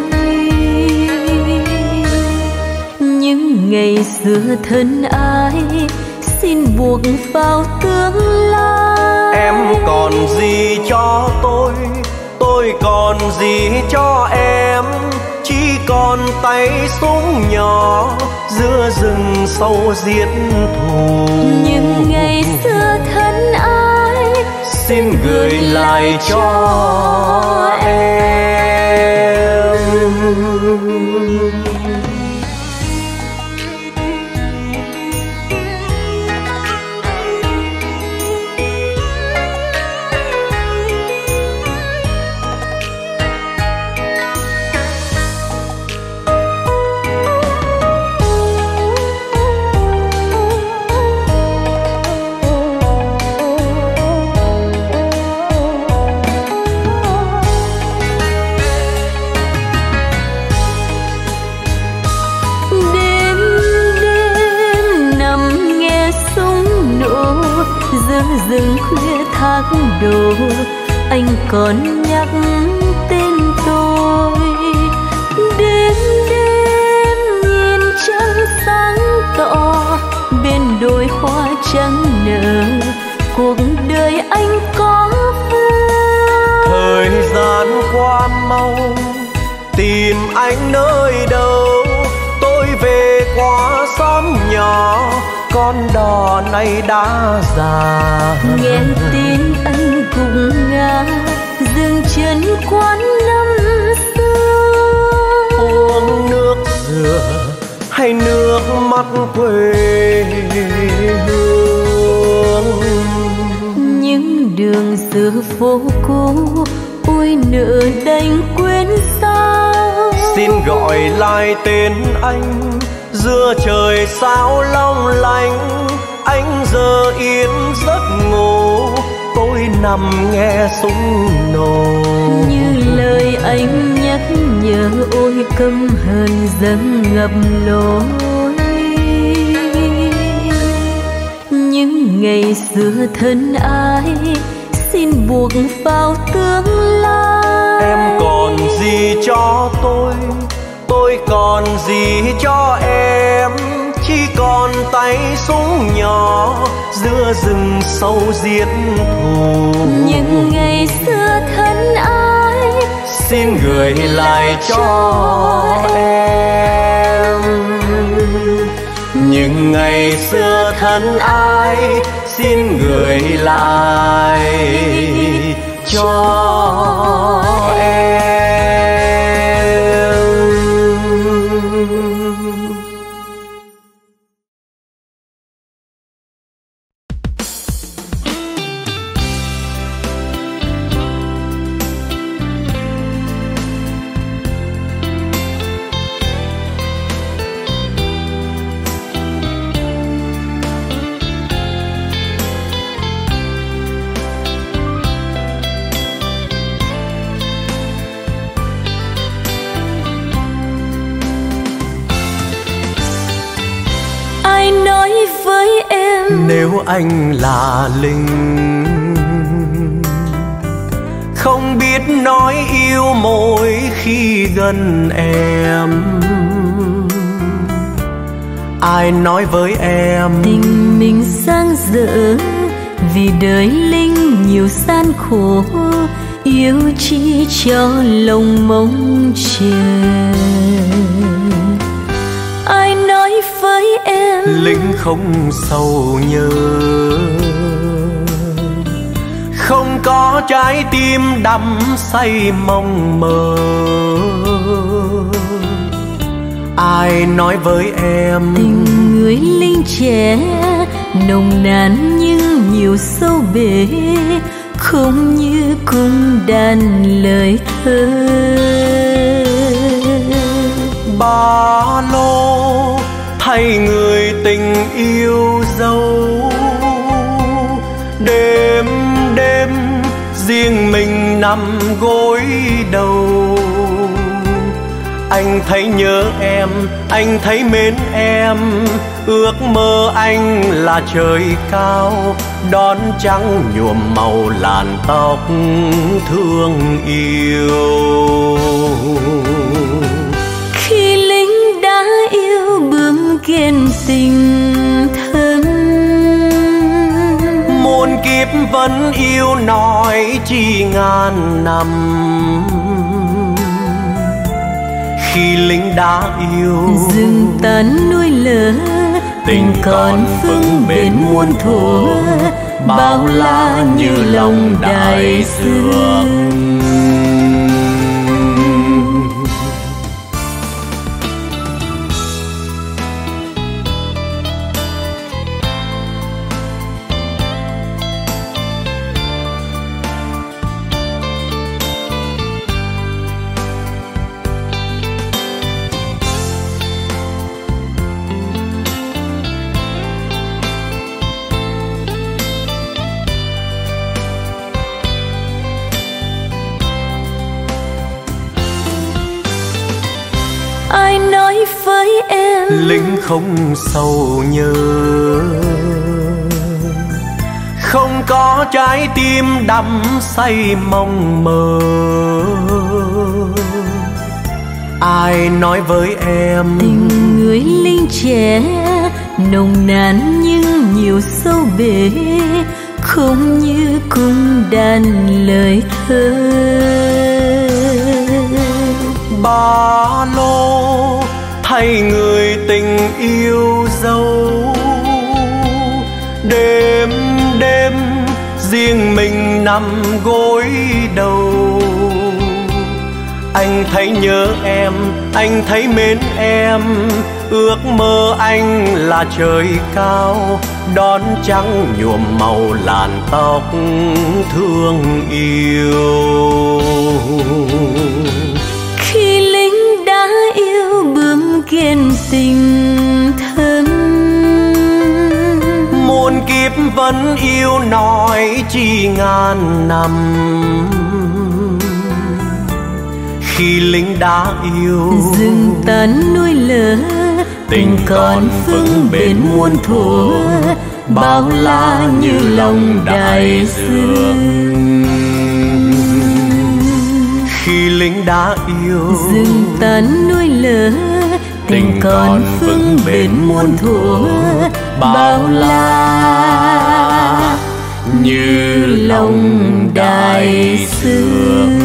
Những ngày xưa thân ái xin buộc vào tương lai. Em còn gì cho tôi còn gì cho em, chỉ còn tay súng nhỏ giữa rừng sâu giết thù. Những ngày xưa thân ái xin gửi lại cho em. rừng khuya thác đổ, anh còn nhắc tên tôi. Đêm đêm nhìn trăng sáng tỏ, bên đồi hoa trắng nở, cuộc đời anh có vui. Thời gian qua mau, tìm anh nơi đâu? Tôi về qua xóm nhỏ, con đò này đã già. Nghe tin anh cùng ngã, dừng chân quán năm xưa. Uống nước dừa hay nước mắt quê hương, những đường xưa phố cũ, ôi nỡ đành quên sao. xin gọi lại tên anh giữa trời sao long lanh. Anh giờ yên giấc ngủ, tôi nằm nghe súng nổ. Như lời anh nhắc nhở, ôi căm hờn dâng ngập lối. Những ngày xưa thân ái, xin buộc vào tương lai. Em còn gì cho tôi còn gì cho em, chỉ còn tay súng nhỏ giữa rừng sâu giết thù. Những ngày xưa thân ái, xin gửi lại cho em. Những ngày xưa thân ái, xin gửi lại cho em. Nếu anh là linh, không biết nói yêu mỗi khi gần em, ai nói với em tình mình sang dở, vì đời linh nhiều gian khổ, yêu chỉ cho lòng mong chờ. Ai nói với em linh không sầu nhớ, không có trái tim đắm say mong mơ. Ai nói với em tình người linh trẻ nồng nàn nhưng nhiều sâu bể, không như cung đàn lời thơ. Ba lô thay người tình yêu dấu, đêm đêm riêng mình nằm gối đầu. Anh thấy nhớ em, anh thấy mến em, ước mơ anh là trời cao, đón trăng nhuộm màu làn tóc thương yêu. Khi lính đã yêu bướm kiên tình thầm, muôn kiếp vẫn yêu nói chi ngàn năm. Khi lính đã yêu rừng tán núi lở, tình còn vững bền muôn thuở, bao la như lòng đại dương. Ai nói với em lính không sầu nhớ, không có trái tim đắm say mong mơ. Ai nói với em tình người lính trẻ nồng nàn nhưng nhiều sâu bể, không như cung đàn lời thơ. Ba lô thay người tình yêu dấu, đêm đêm riêng mình nằm gối đầu. Anh thấy nhớ em, anh thấy mến em, ước mơ anh là trời cao, đón trăng nhuộm màu làn tóc thương yêu. Khi lính đã yêu bướm kiên tình thầm, muôn kiếp vẫn yêu nói chi ngàn năm. Khi lính đã yêu rừng tán núi lở, tình còn vững bền muôn thuở, bao la như lòng đại dương. Khi lính đã yêu rừng tán núi lở, tình còn vững bền muôn thuở, bao la như lòng đại dương.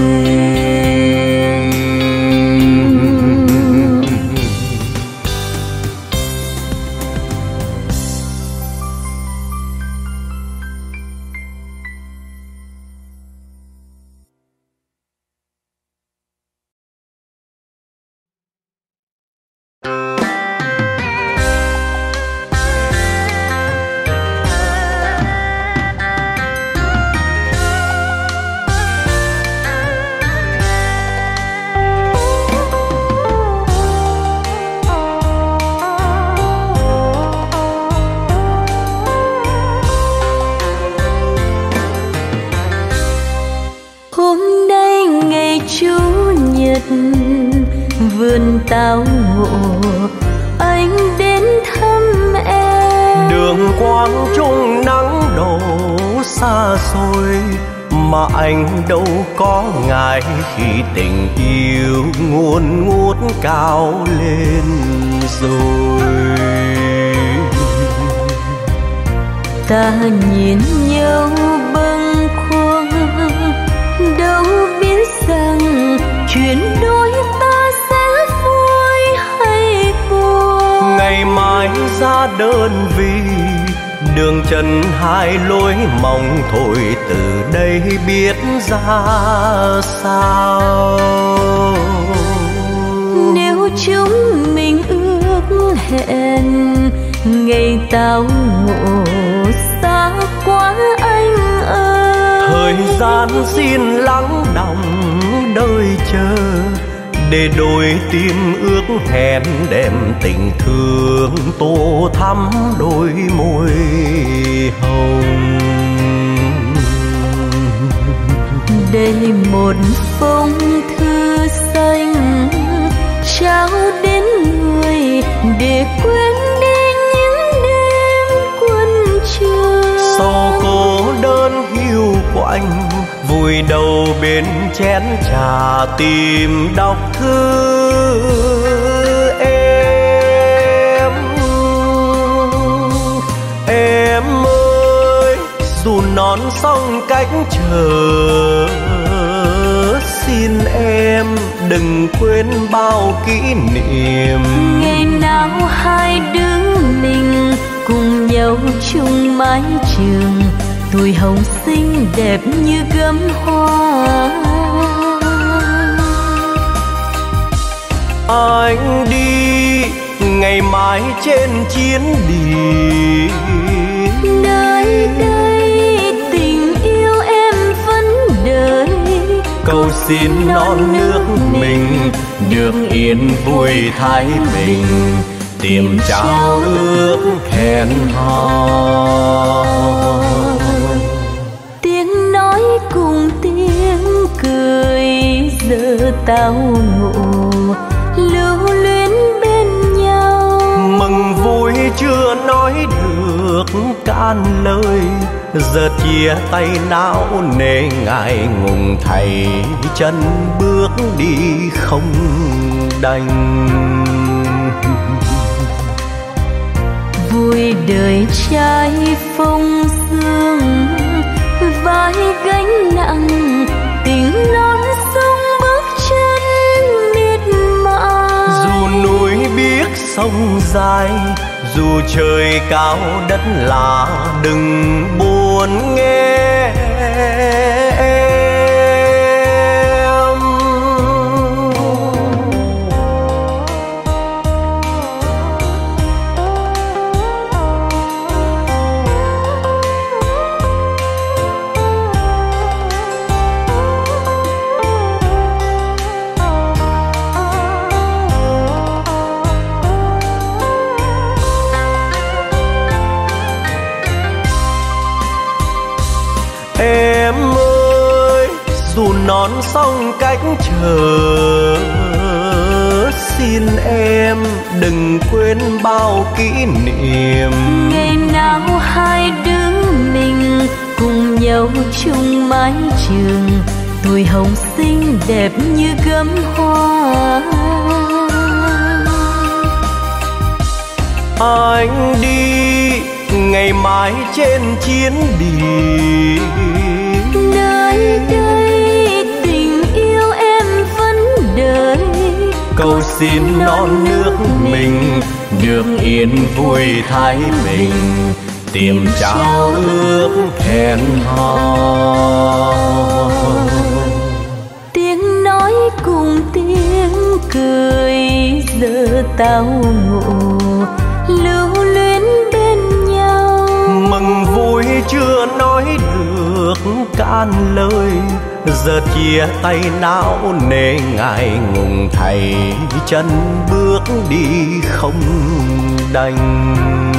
vườn tao ngộ anh đến thăm em. Đường quang trung nắng đổ xa xôi mà anh đâu có ngại khi tình yêu ngùn ngút cao lên rồi. Ta nhìn nhau bâng khuâng đâu biết rằng chuyện đôi ta sẽ vui hay buồn. Ngày mai ra đơn vị đường trần hai lối mong thôi, từ đây biết ra sao. Nếu chúng mình ước hẹn ngày tao ngộ xa quá anh ơi, thời gian xin lắng đọng đợi chờ để đôi tim ước hẹn đem tình thương tô thắm đôi môi hồng. Đây một phong thư xanh trao đến người để quên đi những đêm quân trường. Sau cô quanh, vùi đầu bên chén trà tìm đọc thư em ơi. Dù non sông cách chờ, xin em đừng quên bao kỷ niệm. Ngày nào hai đứa mình cùng nhau chung mái trường, tuổi hồng xinh đẹp như gấm hoa. Anh đi ngày mai trên chiến địa, nơi đây tình yêu em vẫn đợi. cầu xin non nước mình được yên vui thái bình, tìm trao ước hẹn hò. Tiếng nói cùng tiếng cười giờ tao ngộ, lưu luyến bên nhau. Mừng vui chưa nói được cạn lời, giờ chia tay não nề ngại ngùng thầy chân bước đi không đành. Vui đời trai phong sương, vai gánh nặng tình non sông bước chân miệt mài. Dù núi biết sông dài, dù trời cao đất lạ, đừng buồn nghe em. Em ơi, dù non sông cách chờ, xin em đừng quên bao kỷ niệm. Ngày nào hai đứa mình cùng nhau chung mái trường, tuổi hồng xinh đẹp như gấm hoa. Anh đi ngày mai trên chiến địa, nơi đây tình yêu em vẫn đợi. cầu xin non nước mình được yên vui thái bình, tìm trao ước hẹn hò. Tiếng nói cùng tiếng cười giờ tao ngộ, lưu luyến bên nhau. Mừng vui chưa nói được cạn lời, giờ chia tay não nề ngại ngùng thầy chân bước đi không đành.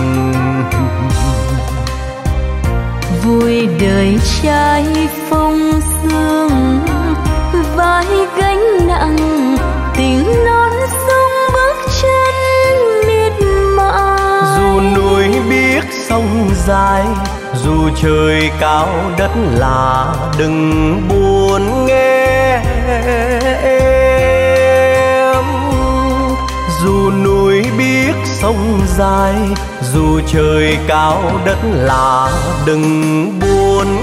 Vui đời trai phong sương, vai gánh nặng tình non sông bước chân miệt mài. Dù núi biết sông dài, dù trời cao đất lạ, đừng buồn nghe em. Dù núi biết sông dài, dù trời cao đất lạ, đừng buồn